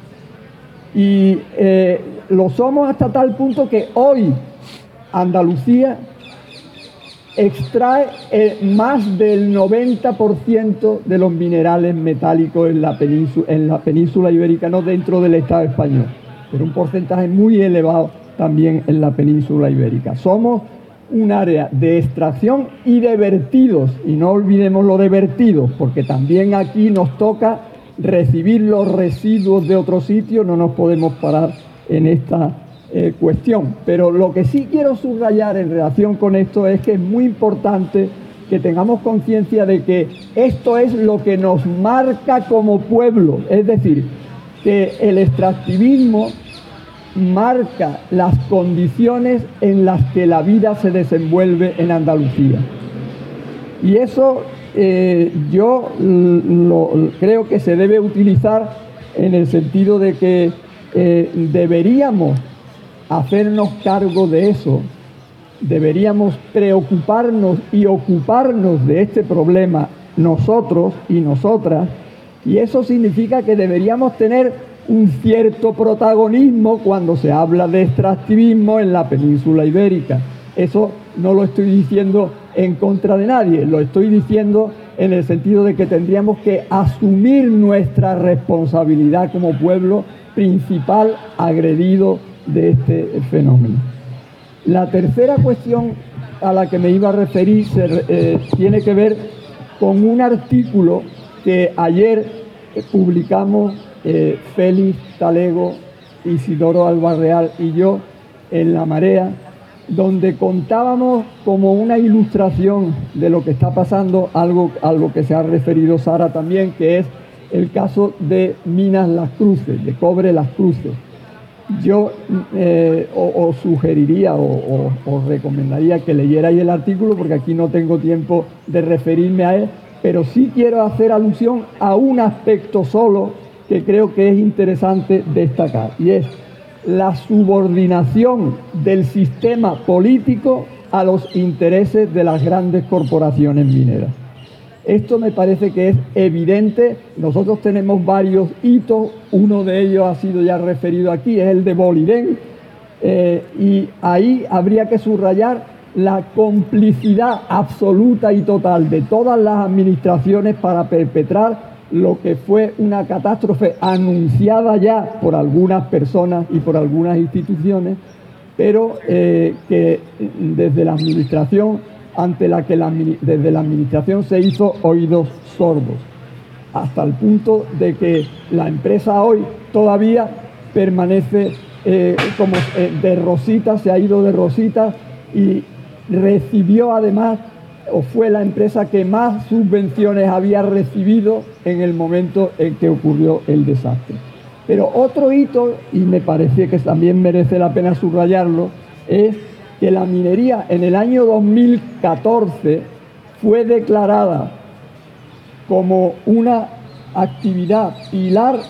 Y eh, lo somos hasta tal punto que hoy Andalucía extrae eh, más del noventa por ciento de los minerales metálicos en la península, en la península ibérica, no dentro del Estado español, pero un porcentaje muy elevado también en la península ibérica. Somos un área de extracción y de vertidos, y no olvidemos lo de vertidos, porque también aquí nos toca recibir los residuos de otros sitios, no nos podemos parar en esta eh, cuestión. Pero lo que sí quiero subrayar en relación con esto es que es muy importante que tengamos conciencia de que esto es lo que nos marca como pueblo, es decir, que el extractivismo marca las condiciones en las que la vida se desenvuelve en Andalucía. Y eso eh, yo lo, creo que se debe utilizar en el sentido de que eh, deberíamos hacernos cargo de eso, deberíamos preocuparnos y ocuparnos de este problema nosotros y nosotras, y eso significa que deberíamos tener un cierto protagonismo cuando se habla de extractivismo en la península ibérica. Eso no lo estoy diciendo en contra de nadie, lo estoy diciendo en el sentido de que tendríamos que asumir nuestra responsabilidad como pueblo principal agredido de este fenómeno. La tercera cuestión a la que me iba a referir se, eh, tiene que ver con un artículo que ayer eh, publicamos Eh, Félix Talego, Isidoro Albarreal y yo en La Marea, donde contábamos como una ilustración de lo que está pasando, algo, algo que se ha referido Sara también, que es el caso de Minas Las Cruces, de Cobre Las Cruces. Yo eh, os sugeriría o os recomendaría que leyerais el artículo, porque aquí no tengo tiempo de referirme a él, pero sí quiero hacer alusión a un aspecto solo que creo que es interesante destacar, y es la subordinación del sistema político a los intereses de las grandes corporaciones mineras. Esto me parece que es evidente. Nosotros tenemos varios hitos, uno de ellos ha sido ya referido aquí, es el de Boliden, eh, y ahí habría que subrayar la complicidad absoluta y total de todas las administraciones para perpetrar lo que fue una catástrofe anunciada ya por algunas personas y por algunas instituciones, pero eh, que desde la administración, ante la que la, desde la administración se hizo oídos sordos, hasta el punto de que la empresa hoy todavía permanece eh, como eh, de rosita, se ha ido de rosita, y recibió además, o fue la empresa que más subvenciones había recibido en el momento en que ocurrió el desastre. Pero otro hito, y me parece que también merece la pena subrayarlo, es que la minería en el año dos mil catorce fue declarada como una actividad pilar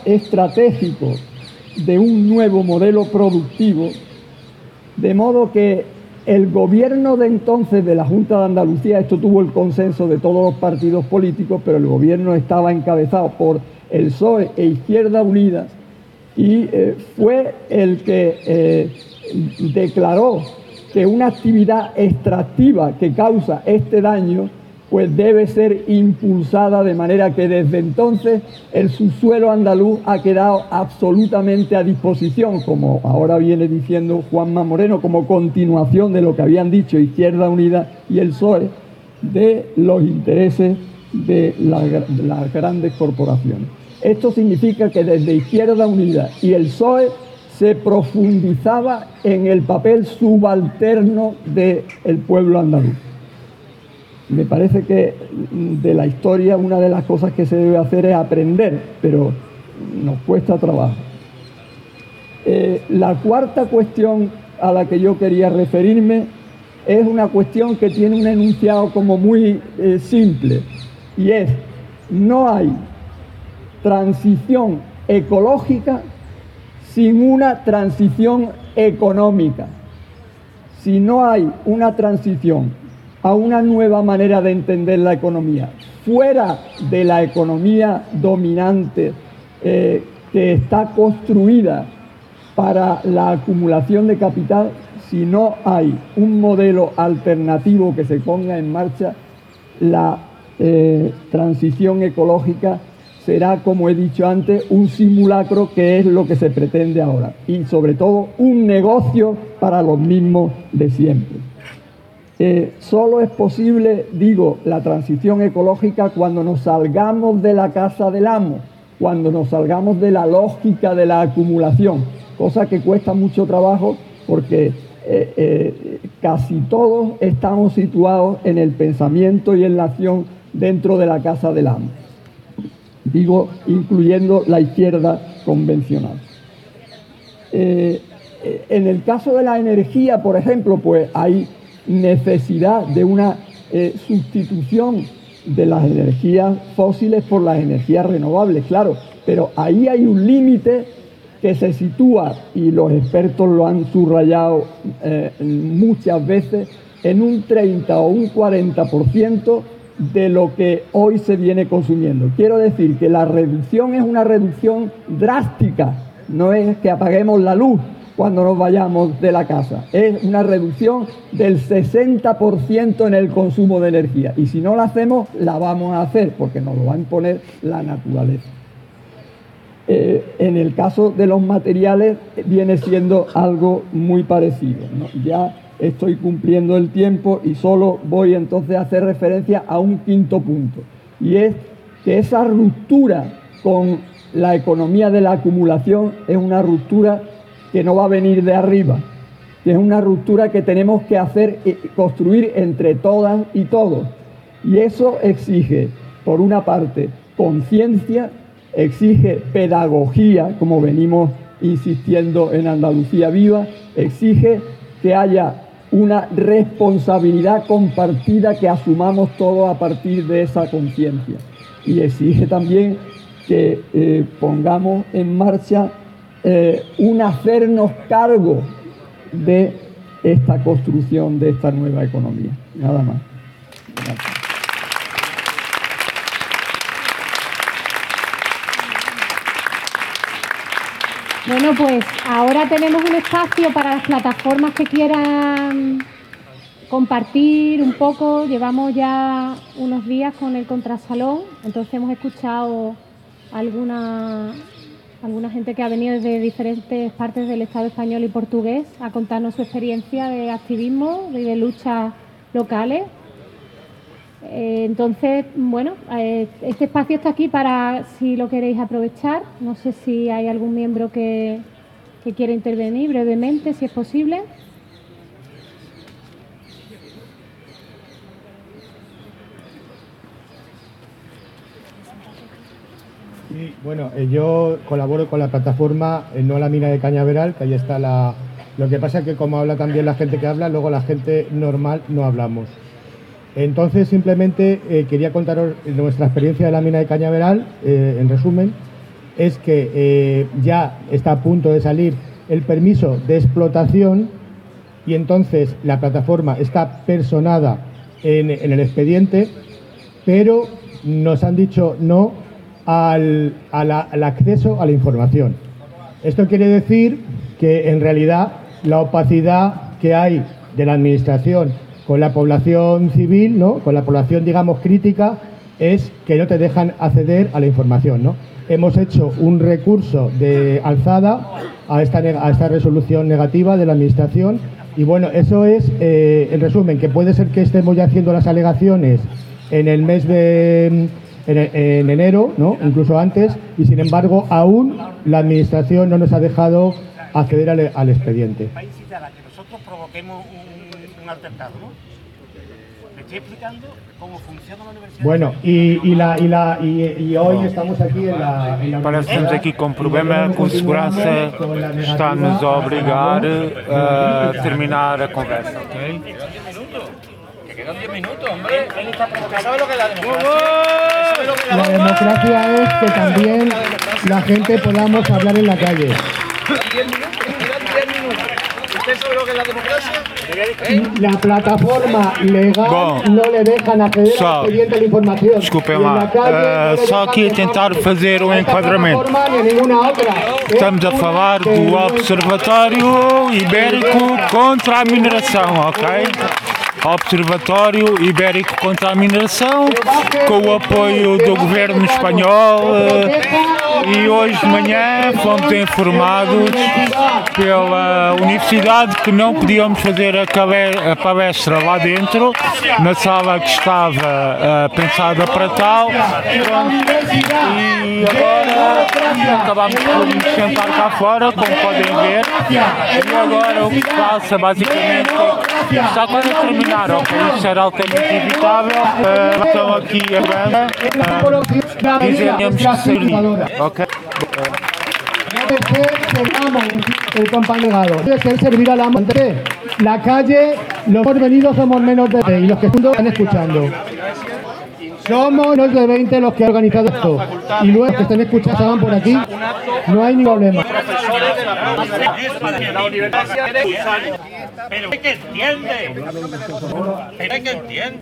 estratégico de un nuevo modelo productivo, de modo que el gobierno de entonces de la Junta de Andalucía, esto tuvo el consenso de todos los partidos políticos, pero el gobierno estaba encabezado por el P S O E e Izquierda Unida, y eh, fue el que eh, declaró que una actividad extractiva que causa este daño pues debe ser impulsada, de manera que desde entonces el subsuelo andaluz ha quedado absolutamente a disposición, como ahora viene diciendo Juanma Moreno, como continuación de lo que habían dicho Izquierda Unida y el P S O E, de los intereses de, la, de las grandes corporaciones. Esto significa que desde Izquierda Unida y el P S O E se profundizaba en el papel subalterno del pueblo andaluz. Me parece que de la historia una de las cosas que se debe hacer es aprender, pero nos cuesta trabajo. Eh, la cuarta cuestión a la que yo quería referirme es una cuestión que tiene un enunciado como muy eh, simple, y es: no hay transición ecológica sin una transición económica. Si no hay una transición a una nueva manera de entender la economía, fuera de la economía dominante eh, que está construida para la acumulación de capital, si no hay un modelo alternativo que se ponga en marcha, la eh, transición ecológica será, como he dicho antes, un simulacro, que es lo que se pretende ahora, y sobre todo un negocio para los mismos de siempre. Eh, solo es posible, digo, la transición ecológica cuando nos salgamos de la casa del amo, cuando nos salgamos de la lógica de la acumulación, cosa que cuesta mucho trabajo porque eh, eh, casi todos estamos situados en el pensamiento y en la acción dentro de la casa del amo. Digo, incluyendo la izquierda convencional. Eh, en el caso de la energía, por ejemplo, pues hay necesidad de una eh, sustitución de las energías fósiles por las energías renovables, claro, pero ahí hay un límite que se sitúa, y los expertos lo han subrayado eh, muchas veces, en un treinta o un cuarenta por ciento de lo que hoy se viene consumiendo. Quiero decir que la reducción es una reducción drástica, no es que apaguemos la luz cuando nos vayamos de la casa, es una reducción del sesenta por ciento en el consumo de energía, y si no la hacemos, la vamos a hacer porque nos lo va a imponer la naturaleza. Eh, en el caso de los materiales viene siendo algo muy parecido, ¿no? Ya estoy cumpliendo el tiempo y solo voy entonces a hacer referencia a un quinto punto, y es que esa ruptura con la economía de la acumulación es una ruptura que no va a venir de arriba, que es una ruptura que tenemos que hacer y construir entre todas y todos, y eso exige, por una parte, conciencia, exige pedagogía, como venimos insistiendo en Andalucía Viva, exige que haya una responsabilidad compartida que asumamos todos a partir de esa conciencia, y exige también que eh, pongamos en marcha eh, un hacernos cargo de esta construcción de esta nueva economía. Nada más. Gracias. Bueno, pues ahora tenemos un espacio para las plataformas que quieran compartir un poco. Llevamos ya unos días con el Contrasalón, entonces hemos escuchado alguna, alguna gente que ha venido desde diferentes partes del Estado español y portugués a contarnos su experiencia de activismo y de luchas locales. Eh, entonces, bueno, eh, este espacio está aquí para si lo queréis aprovechar. No sé si hay algún miembro que, que quiera intervenir brevemente, si es posible. Sí, bueno, eh, yo colaboro con la plataforma eh, No a la mina de Cañaveral, que ahí está la... Lo que pasa es que como habla también la gente que habla, luego la gente normal no hablamos. Entonces, simplemente eh, quería contaros nuestra experiencia de la mina de Cañaveral, eh, en resumen, es que eh, ya está a punto de salir el permiso de explotación y entonces la plataforma está personada en, en el expediente, pero nos han dicho no al, a la, al acceso a la información. Esto quiere decir que en realidad la opacidad que hay de la administración con la población civil, ¿no?, con la población, digamos, crítica, es que no te dejan acceder a la información, ¿no? Hemos hecho un recurso de alzada a esta, a esta resolución negativa de la administración y bueno, eso es, eh, en resumen, que puede ser que estemos ya haciendo las alegaciones en el mes de en, en enero, ¿no?, incluso antes, y sin embargo aún la administración no nos ha dejado acceder al, al expediente. Va a incitar a que nosotros provoquemos un, un altercado, ¿no? Me estoy explicando cómo funciona la universidad. Bueno, y, y, la, y, la, y, y hoy estamos aquí en la, en la Parece que estamos aqui com problema com segurança, está-nos a obrigar a terminar a conversa, ok? Que quedan diez minutos, hombre. ¿Sabes lo que es la democracia? La democracia es que también la gente podamos hablar en la calle. diez minutos, quedan diez minutos. ¿Usted sabe lo que es la democracia? La plataforma legal Bom, no le dejan acceder só, al expediente de la información. Desculpem lá, uh, só aqui a tentar fazer um enquadramento. Estamos a falar do Observatório Ibérico contra a Mineração, ok? Observatório Ibérico contra a Mineração, com o apoio do governo espanhol, e hoje de manhã fomos informados pela universidade que não podíamos fazer a palestra lá dentro, na sala que estava uh, pensada para tal, e agora acabámos por nos sentar cá fora, como podem ver, e agora o que se passa basicamente está quase a terminar. Ok, isso era altamente evitável. Uh, estão aqui a banda. Uh, dizemos que seria. Ok. El compañero debe ser servir a la gente. La calle, los que hemos venido somos menos de veinte y los que están escuchando. Somos menos de veinte los que han organizado esto. Y luego que estén escuchando, estaban por aquí, no hay ningún problema. Pero es que entiende. Pero es que entiende.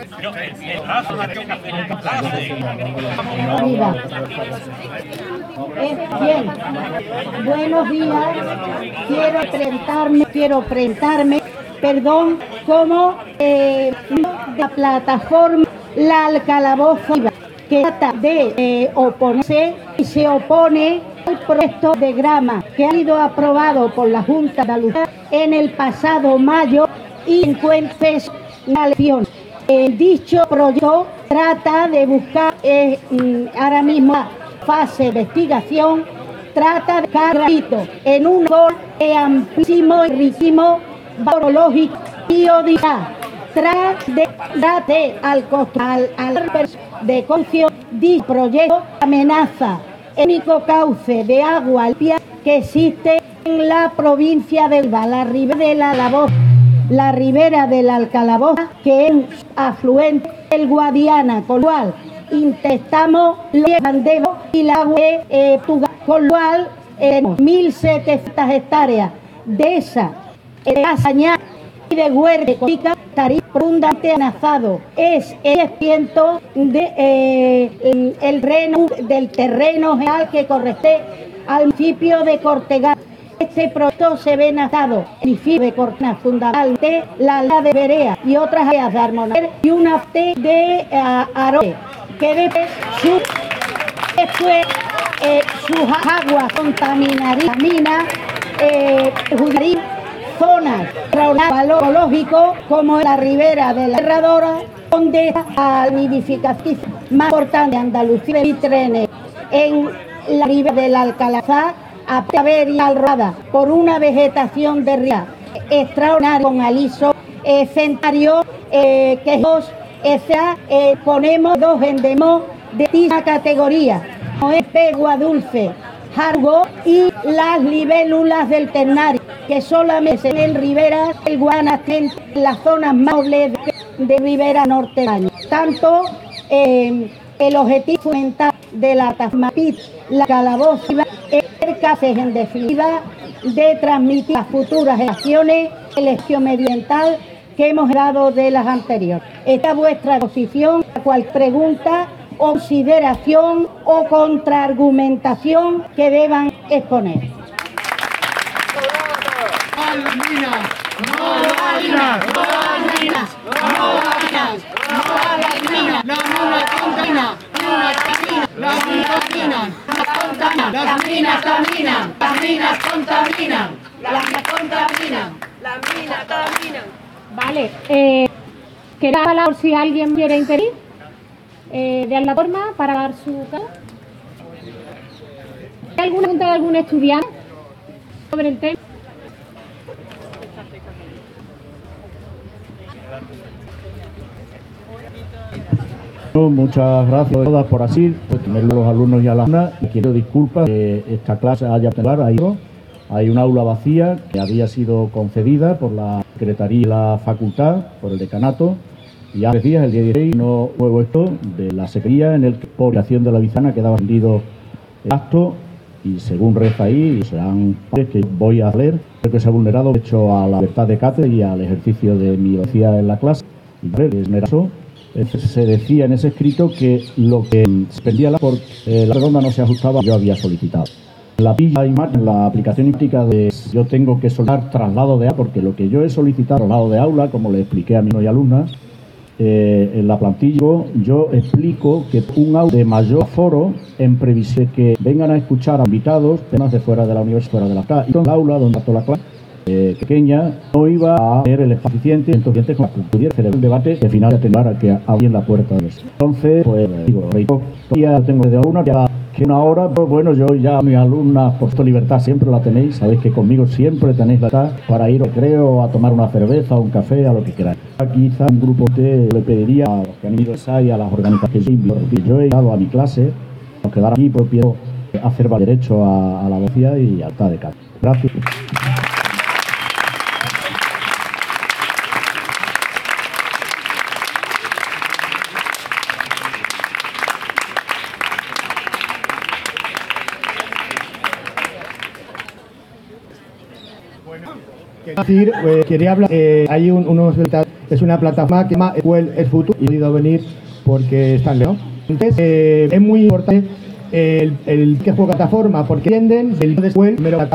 Bien. Buenos días. Quiero presentarme, quiero presentarme, perdón, como eh, de la plataforma La Alcalaboza, que trata de eh, oponerse y se opone al proyecto de grama que ha sido aprobado por la Junta de Andalucía en el pasado mayo y encuentra la elección. En dicho proyecto trata de buscar, eh, ahora mismo fase de investigación, trata de buscar en un gol amplísimo y riquísimo valorológico biodiversidad. Tras de date al costo al, al de concio dicho proyecto amenaza el único cauce de agua limpia que existe en la provincia de Elba, la ribera de la Alcalaboza, la ribera de la Alcalaboza, que es afluente del Guadiana, con lo cual intentamos los banderos y la agua eh, con lo cual tenemos eh, mil setecientas hectáreas de esa eh, casaña y de huerta ecológica estaría profundamente amenazado. Es el diez por ciento de, eh, el, el reno, del terreno general que corresponde al municipio de Cortegana. Este proyecto se ve amenazado en el municipio de Cortegana, fundamentalmente la aldea de Berea y otras áreas de Armonader y una parte de uh, Aroe, que después, su, después eh, sus aguas contaminarían eh, zonas de valor ecológico como la ribera de la Herradora, donde está la nidificación más importante de Andalucía y trenes en la ribera de la Alcalaboza, a haber y alroada por una vegetación de ría extraordinaria con aliso, eh, centenario, eh, quejos, esa, eh, ponemos dos endemos de esta categoría, como es pegua dulce, jargo y las libélulas del ternario, que solamente se ven en riberas del Guadiana, en las zonas más nobles de, de ribera norte. Tanto eh, el objetivo fundamental de la Tasmapit, la Calaboza, es en definitiva de transmitir a futuras generaciones elección medioambiental que hemos dado de las anteriores. Está a vuestra disposición a cualquier pregunta, consideración o contraargumentación que deban exponer. Las minas contaminan, las minas contaminan, las minas contaminan, las minas contaminan. Vale, eh, ¿queda palabra por si alguien quiere intervenir? Eh, de alguna forma para dar su caso. ¿Hay alguna pregunta de algún estudiante sobre el tema? Muchas gracias a todas por así, por tener los alumnos y alumnas. Quiero disculpas que esta clase haya tenido. Hay un aula vacía que había sido concedida por la Secretaría de la Facultad, por el decanato, y hace días, el día dieciséis, no nuevo esto de la Secretaría, en el que por acción de la Vicana quedaba vendido el acto, y según reza ahí, se han que voy a leer, creo que se ha vulnerado el derecho a la libertad de cátedra y al ejercicio de mi docía en la clase, y es merazo. Se decía en ese escrito que lo que se pendía la, por, eh, la redonda no se ajustaba, yo había solicitado. La pilla imagen, la aplicación implica de yo tengo que solicitar traslado de aula, porque lo que yo he solicitado traslado de aula, como le expliqué a mis alumnas, eh, en la plantilla yo explico que un aula de mayor foro en previsión de que vengan a escuchar a invitados, temas de fuera de la universidad, fuera de la clase, y en el aula donde toda la clase Eh, pequeña no iba a tener el espacio suficiente, entonces con la que pudiera hacer el debate que al final atender a que abrían la puerta de eso. Entonces, pues digo, ya tengo desde una ya que una hora, pues bueno, yo ya a mis alumnas por esta libertad siempre la tenéis, sabéis que conmigo siempre tenéis la libertad para ir, creo, a tomar una cerveza o un café, a lo que queráis. Quizá un grupo de le pediría a los que han ido a a las organizaciones que yo he dado a mi clase, nos quedar aquí, pues quiero hacer valer derecho a, a la docía y a alta de cátedra. Gracias. Decir, eh, quería hablar, eh, hay un, unos es una plataforma que se llama Escuel es Futuro y he podido venir porque están lejos. Entonces eh, es muy importante eh, el, el que juega plataforma porque entienden del de Escuel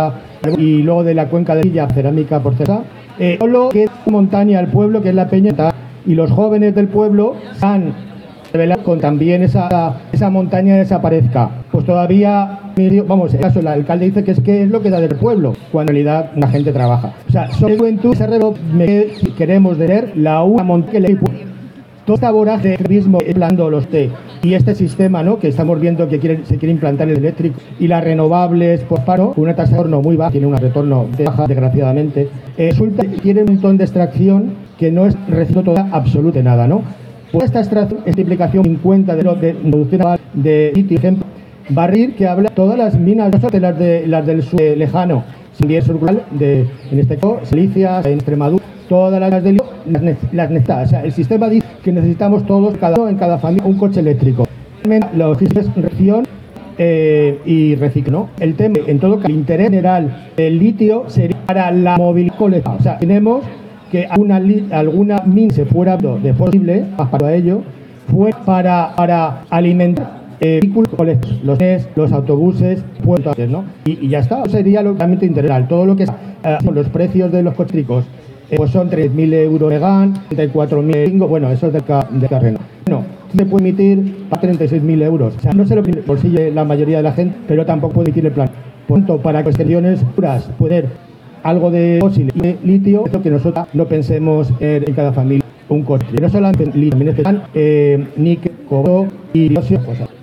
y luego de la cuenca de Villa, cerámica por cerca, eh, solo que es montaña al pueblo que es la Peña y los jóvenes del pueblo han revelado con también esa, esa montaña desaparezca. Pues todavía, vamos, en el caso el alcalde dice que es que es lo que da del pueblo, cuando en realidad la gente trabaja. O sea, sobre juventud, ese reloj, queremos tener la una montaña que toda esta voraje de turismo hablando los T y este sistema, ¿no?, que estamos viendo que quieren, se quiere implantar el eléctrico y las renovables por paro, con una tasa de retorno muy baja, tiene un retorno de baja, desgraciadamente, eh, resulta que tiene un montón de extracción que no es recibo toda absoluta nada, ¿no? Pues esta extracción, esta implicación cincuenta de, de producción de litio, ejemplo, Barril, que habla todas las minas, no solo las, de, las del sur de lejano, sin circular, de, en este caso, Silicias, en Extremadura, todas las de litio, las necesitamos. O sea, el sistema dice que necesitamos todos, cada uno en cada familia, un coche eléctrico. La logística es reacción eh, y reciclo, ¿no? El tema, en todo caso, el interés general del litio sería para la movilidad colectiva. O sea, tenemos que alguna, alguna mina se fuera de posible, más para ello, fue para, para alimentar eh, vehículos colectivos, los trenes, los autobuses, puertos, ¿no? Y, y ya está, eso sería lo realmente integral. Todo lo que es eh, los precios de los cochecos, eh, pues son tres mil euros de GAN, treinta y cuatro mil, bueno, eso es de, ca, de carrera. Bueno, se puede emitir a treinta y seis mil euros. O sea, no se lo bolsillo la mayoría de la gente, pero tampoco puede emitir el plan. Por tanto, para cuestiones puras, poder algo de fósil y de litio, esto que nosotros no pensemos en, en cada familia un coche. Y no solamente litio, también están eh, níquel, cobre y dióxido.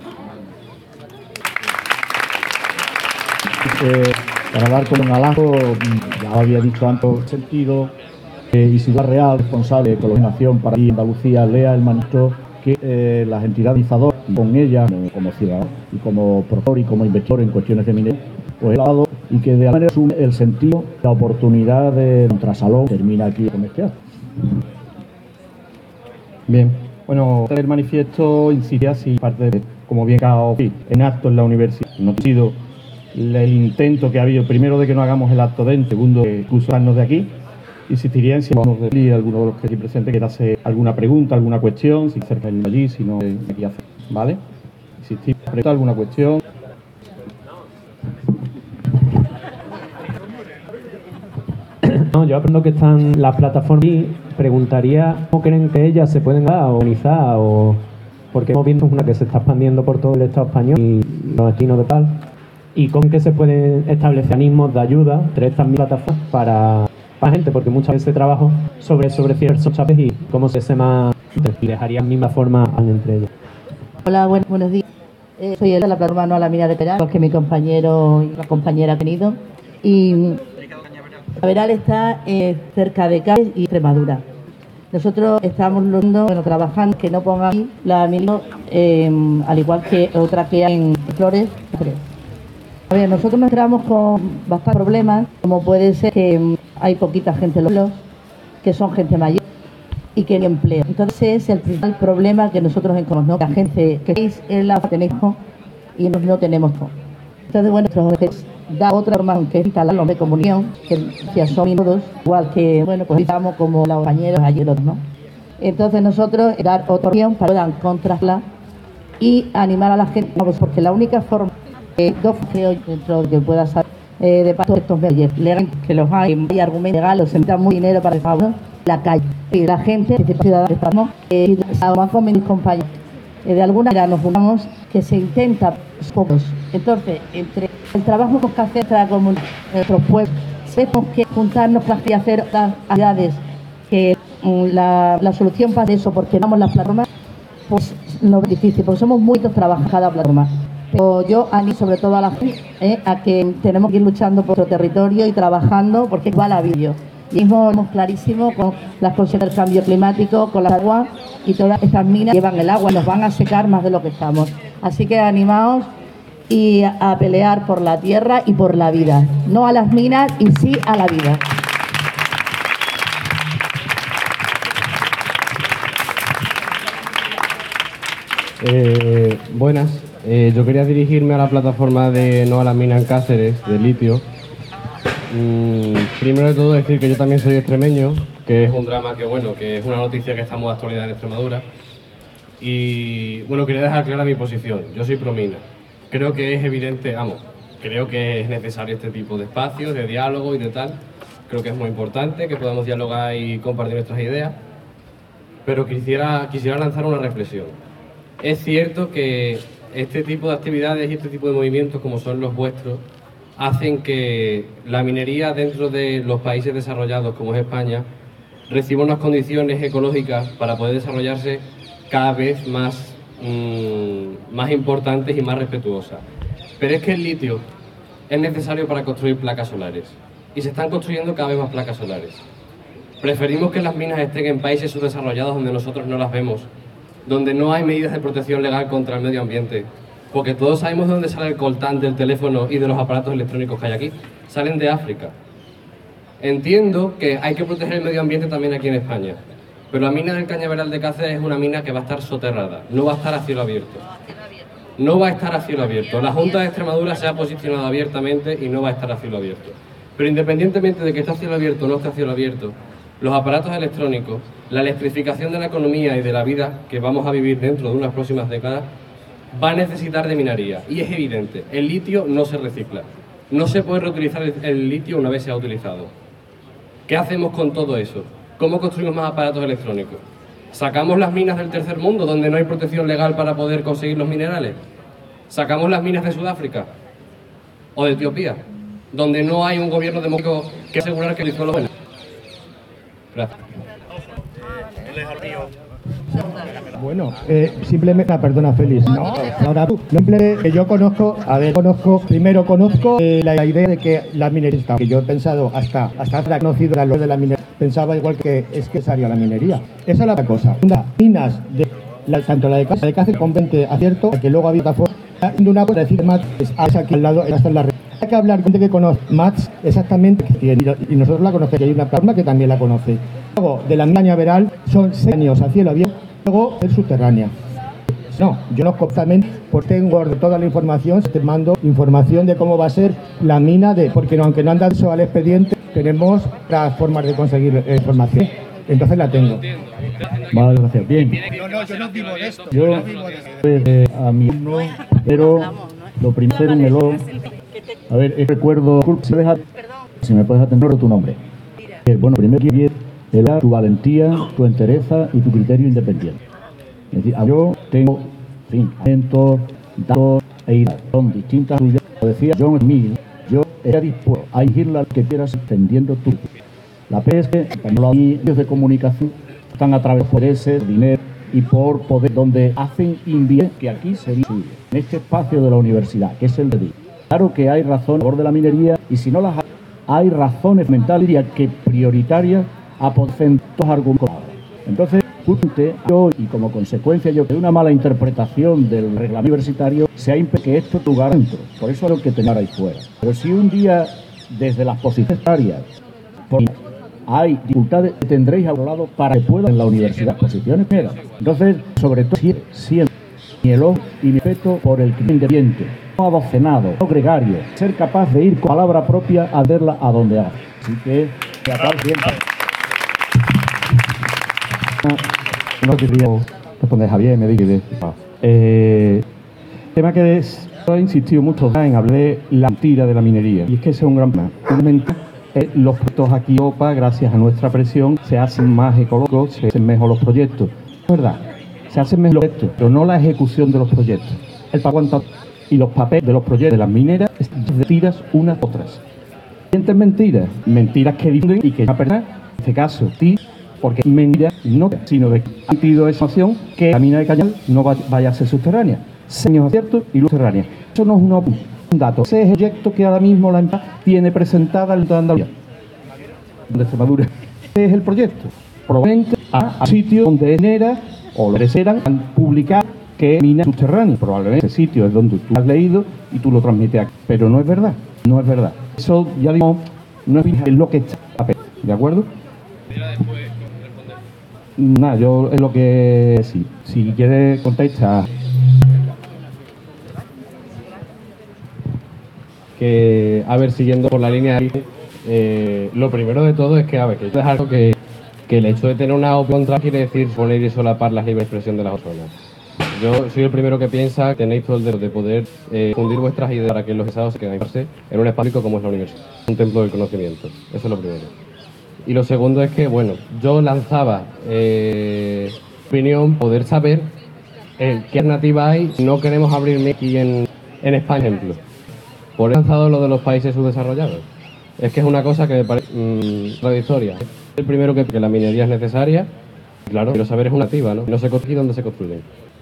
Eh, para dar como un halago, ya había dicho antes, el sentido, eh, y si la Real, responsable de Ecologización para Andalucía, lea el manifiesto que eh, las entidades organizadoras, con ella como, como ciudadano y como profesor y como investigador en cuestiones de minería, pues he dado y que de alguna manera asume el sentido, la oportunidad de Contrasalón termina aquí con este acto. Bien, bueno, el manifiesto insiste así, parte de, como bien ha en actos en la universidad, no ha sido el intento que ha habido, primero de que no hagamos el acto dentro, segundo de excusarnos de aquí, Insistiría en si vamos a decir alguno de los que aquí presentes quiera hacer alguna pregunta, alguna cuestión, si cerca de allí, si no, eh, aquí hacer, ¿vale? Insistir, pregunta, alguna cuestión. No, yo aprendo que están las plataformas y preguntaría cómo creen que ellas se pueden organizar o porque hemos visto una que se está expandiendo por todo el Estado español y los chinos de tal y cómo que se pueden establecer mecanismos de ayuda entre estas plataformas para la gente, porque muchas veces trabajo sobre sobre ciertos chapes y cómo se hace más y dejarían misma forma entre ellos. Hola, buenos, buenos días. Eh, soy el de la plataforma No a la Mina de Peral, que mi compañero y la compañera ha tenido. Y Cañaveral está eh, cerca de Cádiz y Extremadura. Nosotros estamos luchando, bueno, trabajando que no pongan la mina, eh, al igual que otra que hay en Flores. A ver, nosotros nos encontramos con bastantes problemas, como puede ser que um, hay poquita gente en los pueblos, que son gente mayor y que no hay empleo. Entonces ese es el principal problema que nosotros encontramos, ¿no? La gente que es la tenemos y nosotros no tenemos todo. Entonces, bueno, nuestros da otra forma que es instalar los de comunión, que ya son minutos, igual que, bueno, pues estamos como los compañeros ayer, ¿no? Entonces nosotros dar otra opción para que puedan contrastarla y animar a la gente, pues porque la única forma eh, dos que hoy dentro de que pueda saber eh, de paso estos medios legal que los hay, hay argumentos legales, se necesita muy dinero para el favor, la calle y la gente, que ciudadanos estamos, eh, como con mis compañeros, eh, de alguna manera nos juntamos que se intenta pocos. Entonces, entre el trabajo que hace nuestra comunidad, nuestros pueblos, tenemos que juntarnos para hacer otras actividades, que um, la, la solución para eso, porque no damos las plataformas, pues no es difícil, porque somos muchos trabajando cada plataforma. Pero yo animo sobre todo a la gente eh, a que tenemos que ir luchando por nuestro territorio y trabajando, porque va la vida. Y mismo hemos clarísimo con las consecuencias del cambio climático, con las aguas, y todas estas minas llevan el agua, nos van a secar más de lo que estamos. Así que animaos y a, a pelear por la tierra y por la vida. No a las minas y sí a la vida. Eh, buenas, eh, yo quería dirigirme a la plataforma de No a la Mina en Cáceres, de litio. Mm, primero de todo decir que yo también soy extremeño, que es un drama que, bueno, que es una noticia que está muy de actualidad en Extremadura. Y, bueno, quería dejar clara mi posición. Yo soy pro mina. Creo que es evidente, vamos, creo que es necesario este tipo de espacios, de diálogo y de tal. Creo que es muy importante que podamos dialogar y compartir nuestras ideas. Pero quisiera, quisiera lanzar una reflexión. Es cierto que este tipo de actividades y este tipo de movimientos, como son los vuestros, hacen que la minería dentro de los países desarrollados, como es España, reciba unas condiciones ecológicas para poder desarrollarse cada vez más, mmm, más importantes y más respetuosas. Pero es que el litio es necesario para construir placas solares y se están construyendo cada vez más placas solares. Preferimos que las minas estén en países subdesarrollados donde nosotros no las vemos, donde no hay medidas de protección legal contra el medio ambiente, porque todos sabemos de dónde sale el coltán del teléfono y de los aparatos electrónicos que hay aquí. Salen de África. Entiendo que hay que proteger el medio ambiente también aquí en España, pero la mina del Cañaveral de Cáceres es una mina que va a estar soterrada, no va a estar a cielo abierto. No va a estar a cielo abierto. La Junta de Extremadura se ha posicionado abiertamente y no va a estar a cielo abierto. Pero independientemente de que esté a cielo abierto o no esté a cielo abierto, los aparatos electrónicos, la electrificación de la economía y de la vida que vamos a vivir dentro de unas próximas décadas, va a necesitar de minería. Y es evidente, el litio no se recicla. No se puede reutilizar el, el litio una vez se ha utilizado. ¿Qué hacemos con todo eso? ¿Cómo construimos más aparatos electrónicos? ¿Sacamos las minas del tercer mundo, donde no hay protección legal para poder conseguir los minerales? ¿Sacamos las minas de Sudáfrica o de Etiopía, donde no hay un gobierno democrático que asegurar que el suelo es bueno? Gracias. Bueno, eh, simplemente, ah, perdona, Félix. No, ahora tú. Simplemente, yo conozco, a ver, conozco, primero conozco eh, la, la idea de que la minería, que yo he pensado hasta hasta hasta conocido la ley de la minería, pensaba igual que es necesaria la minería. Esa es la otra cosa. Una, minas de la, tanto la de Cáceres, la de Cáceres convente acierto, que luego había otra forma de una cosa decir más es aquí al lado, hasta en la red. Hay que hablar con gente que conoce Mats exactamente y nosotros la conocemos, y hay una plataforma que también la conoce. Luego, de la mina Cañaveral son seis años a cielo abierto, luego es subterránea. No, yo no completamente, porque tengo toda la información, te mando información de cómo va a ser la mina, de porque no, aunque no han dado eso al expediente, tenemos las formas de conseguir eh, información. Entonces la tengo. Vale, gracias. Bien. No, no, yo no vivo de esto. Yo, no vivo de esto. eh, a mi no, pero lo primero un melón. A ver, eh, recuerdo, si, deja, si me puedes atender tu nombre. Eh, bueno, primero quiero elevar tu valentía, tu entereza y tu criterio independiente. Es decir, yo tengo, en fin, acentos, datos e ideas. Son distintas. Como decía John Smith, yo estoy dispuesto a elegir la que quieras extendiendo tu. La P S, los medios de comunicación están a través de ese dinero y por poder, donde hacen invier que aquí sería suyo, en este espacio de la universidad, que es el de Dios. Claro que hay razones a favor de la minería y si no las hay, hay razones mentales, diría que prioritarias a porcentos argumentos. Entonces, justamente yo, y como consecuencia yo de una mala interpretación del reglamento universitario, se ha impedido que esto lugar dentro. Por eso es lo que tener ahí fuera. Pero si un día, desde las posiciones áreas, hay dificultades que tendréis a lado para que puedan en la universidad posiciones primeras. Entonces, sobre todo, siempre mi elogio y mi respeto por el crimen independiente, no adocenado, no gregario, ser capaz de ir con palabra propia a verla a donde haga. Así que, te aplaudo siempre. No quería responder Javier, me dije. Eh, tema que es, he insistido mucho en hablar de la mentira de la minería, y es que ese es un gran problema. Una mentira. Eh, los proyectos aquí en Europa, gracias a nuestra presión, se hacen más ecológicos, se hacen mejor los proyectos. Es verdad, se hacen mejor los proyectos, pero no la ejecución de los proyectos. El aguanta y los papeles de los proyectos de las mineras están de mentiras unas otras. ¿Sientes mentiras? Mentiras que difunden y que no persona, en este caso, sí, porque mentira no, sino de que ha sentido esa opción que la mina de Cañal no va, vaya a ser subterránea. Señor aciertos y luz subterránea. Eso no es una opinión. Dato. Ese es el proyecto que ahora mismo la empresa tiene presentada en toda Andalucía, de Extremadura. Ese es el proyecto. Probablemente a, a sitio donde genera o lo que eran han publicado que mina subterránea. Probablemente ese sitio es donde tú has leído y tú lo transmites aquí. Pero no es verdad. No es verdad. Eso ya digo, no es, es lo que está en papel. ¿De acuerdo? Nada, yo es lo que sí. Si quieres contestar. Que, a ver, siguiendo por la línea, eh, lo primero de todo es que, a ver, que es algo que, que el hecho de tener una opinión contra quiere decir poner y solapar la libre expresión de las personas. Yo soy el primero que piensa que tenéis todo el derecho de poder eh, fundir vuestras ideas para que los estados se queden en un espacio como es la universidad, un templo del conocimiento. Eso es lo primero. Y lo segundo es que, bueno, yo lanzaba eh, opinión, poder saber eh, qué alternativa hay. No queremos abrirme aquí en, en España, ejemplo. Por eso he lanzado lo de los países subdesarrollados. Es que es una cosa que me parece mmm, contradictoria. El primero que, que la minería es necesaria, claro, pero saber es una activa, ¿no? No se construye donde se construyen.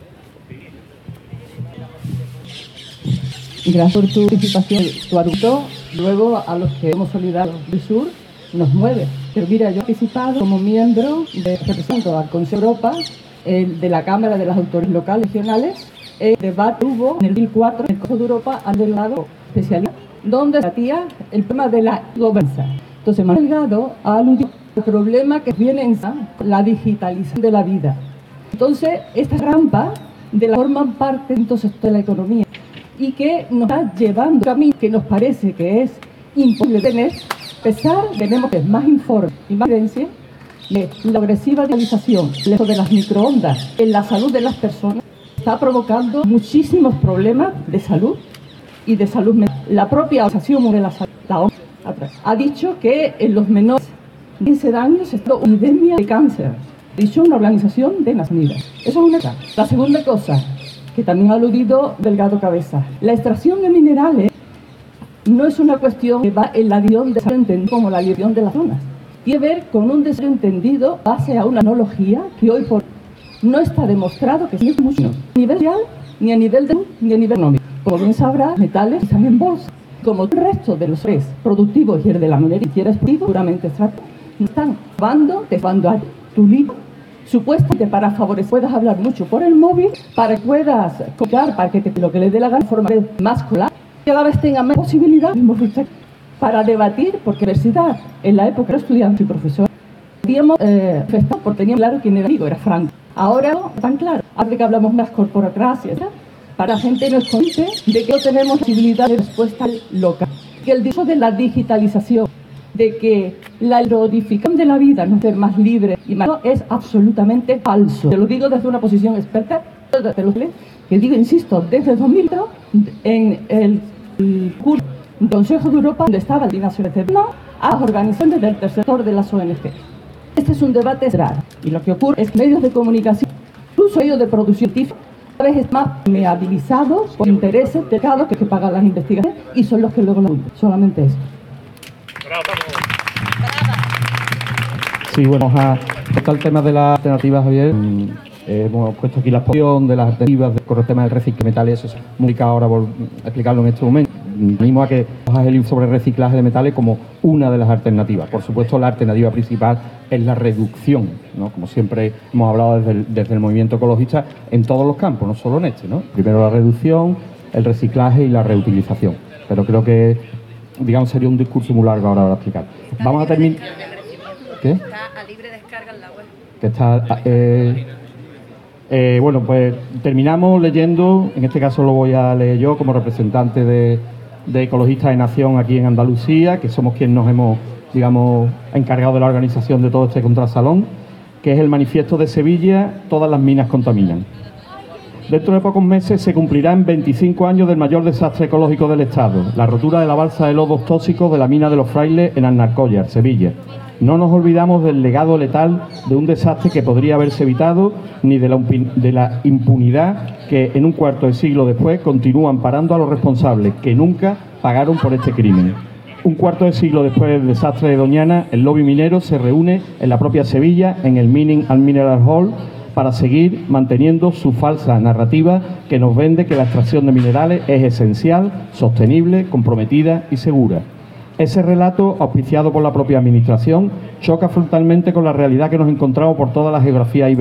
Gracias por tu participación. Tu argumento, luego a los que hemos solidarios del sur, nos mueve. Pero mira, yo he participado como miembro de representante al Consejo de Europa, el, de la Cámara de las Autoridades Locales Regionales. El debate hubo en el dos mil cuatro en el Consejo de Europa al del lado especialidad, donde se debatía el tema de la gobernanza. Entonces, Manuel Delgado ha aludido al problema que viene en la digitalización de la vida. Entonces, esta rampa de la forman parte entonces de la economía y que nos está llevando a un camino que nos parece que es imposible tener, a pesar de que tenemos más informes y más evidencia de la agresiva digitalización, el uso de las microondas en la salud de las personas, está provocando muchísimos problemas de salud y de salud mental. La propia Organización Mundial de la Salud, la O M S, ha dicho que en los menores de quince años está una epidemia de cáncer. Ha dicho una organización de Naciones Unidas. Eso es una cosa. La segunda cosa, que también ha aludido Delgado Cabeza, la extracción de minerales no es una cuestión que va en la dirección de entendido como la dirección de las zonas. Tiene que ver con un deseo entendido base a una analogía que hoy por no está demostrado que sea mucho, ni a nivel real, ni a nivel de ni a nivel económico. Como bien sabrá, metales están en bolsa. Como el resto de los sectores productivos y el de la minería y el productivo, puramente extracto, están robando, te cuando hay tu libro, supuestamente para favorecer, puedas hablar mucho por el móvil, para que puedas copiar, para que te, lo que le dé la gana, forma más colar, que cada vez tenga más posibilidad, para debatir, porque la universidad, en la época de estudiante y profesor, podíamos eh, porque teníamos claro quién era amigo, era Franco. Ahora no, tan claro, ahora que hablamos más corporocracia, ¿verdad? Para la gente no es consciente de que no tenemos posibilidad de respuesta local, que el discurso de la digitalización, de que la electronificación de la vida nos hace más libre y más es absolutamente falso. Te lo digo desde una posición experta, que digo, insisto, desde dos mil dos en el, el curso del Consejo de Europa, donde estaba el Nacional a las organizaciones del tercer sector de las O N G. Este es un debate central y lo que ocurre es que medios de comunicación, incluso medios de producción científica, cada vez es más meabilizados por intereses de cada que, que pagan las investigaciones y son los que luego lo hacen. Solamente eso. Sí, bueno, vamos a tocar el tema de las alternativas, Javier. Eh, hemos puesto aquí la exposición de las alternativas con el tema del reciclaje de metales, eso es muy complicado ahora por explicarlo en este momento. Animo a que cojas el libro sobre reciclaje de metales como una de las alternativas. Por supuesto, la alternativa principal es la reducción, ¿no? Como siempre hemos hablado desde el, desde el movimiento ecologista en todos los campos, no solo en este, ¿no? Primero la reducción, el reciclaje y la reutilización. Pero creo que, digamos, sería un discurso muy largo ahora para explicar. Vamos a terminar. ¿Qué? Está a libre descarga en la web. Que está. Eh, eh, bueno, pues terminamos leyendo. En este caso lo voy a leer yo como representante de. de Ecologistas de Nación aquí en Andalucía, que somos quienes nos hemos, digamos, encargado de la organización de todo este contrasalón, que es el manifiesto de Sevilla, todas las minas contaminan. Dentro de pocos meses se cumplirán veinticinco años del mayor desastre ecológico del Estado, la rotura de la balsa de lodos tóxicos de la mina de los Frailes en Alnarcollar, Sevilla. No nos olvidamos del legado letal de un desastre que podría haberse evitado, ni de la, de la impunidad que en un cuarto de siglo después continúan parando a los responsables, que nunca pagaron por este crimen. Un cuarto de siglo después del desastre de Doñana, el lobby minero se reúne en la propia Sevilla, en el Mining and Mineral Hall, para seguir manteniendo su falsa narrativa que nos vende que la extracción de minerales es esencial, sostenible, comprometida y segura. Ese relato, auspiciado por la propia Administración, choca frontalmente con la realidad que nos encontramos por toda la geografía ibérica.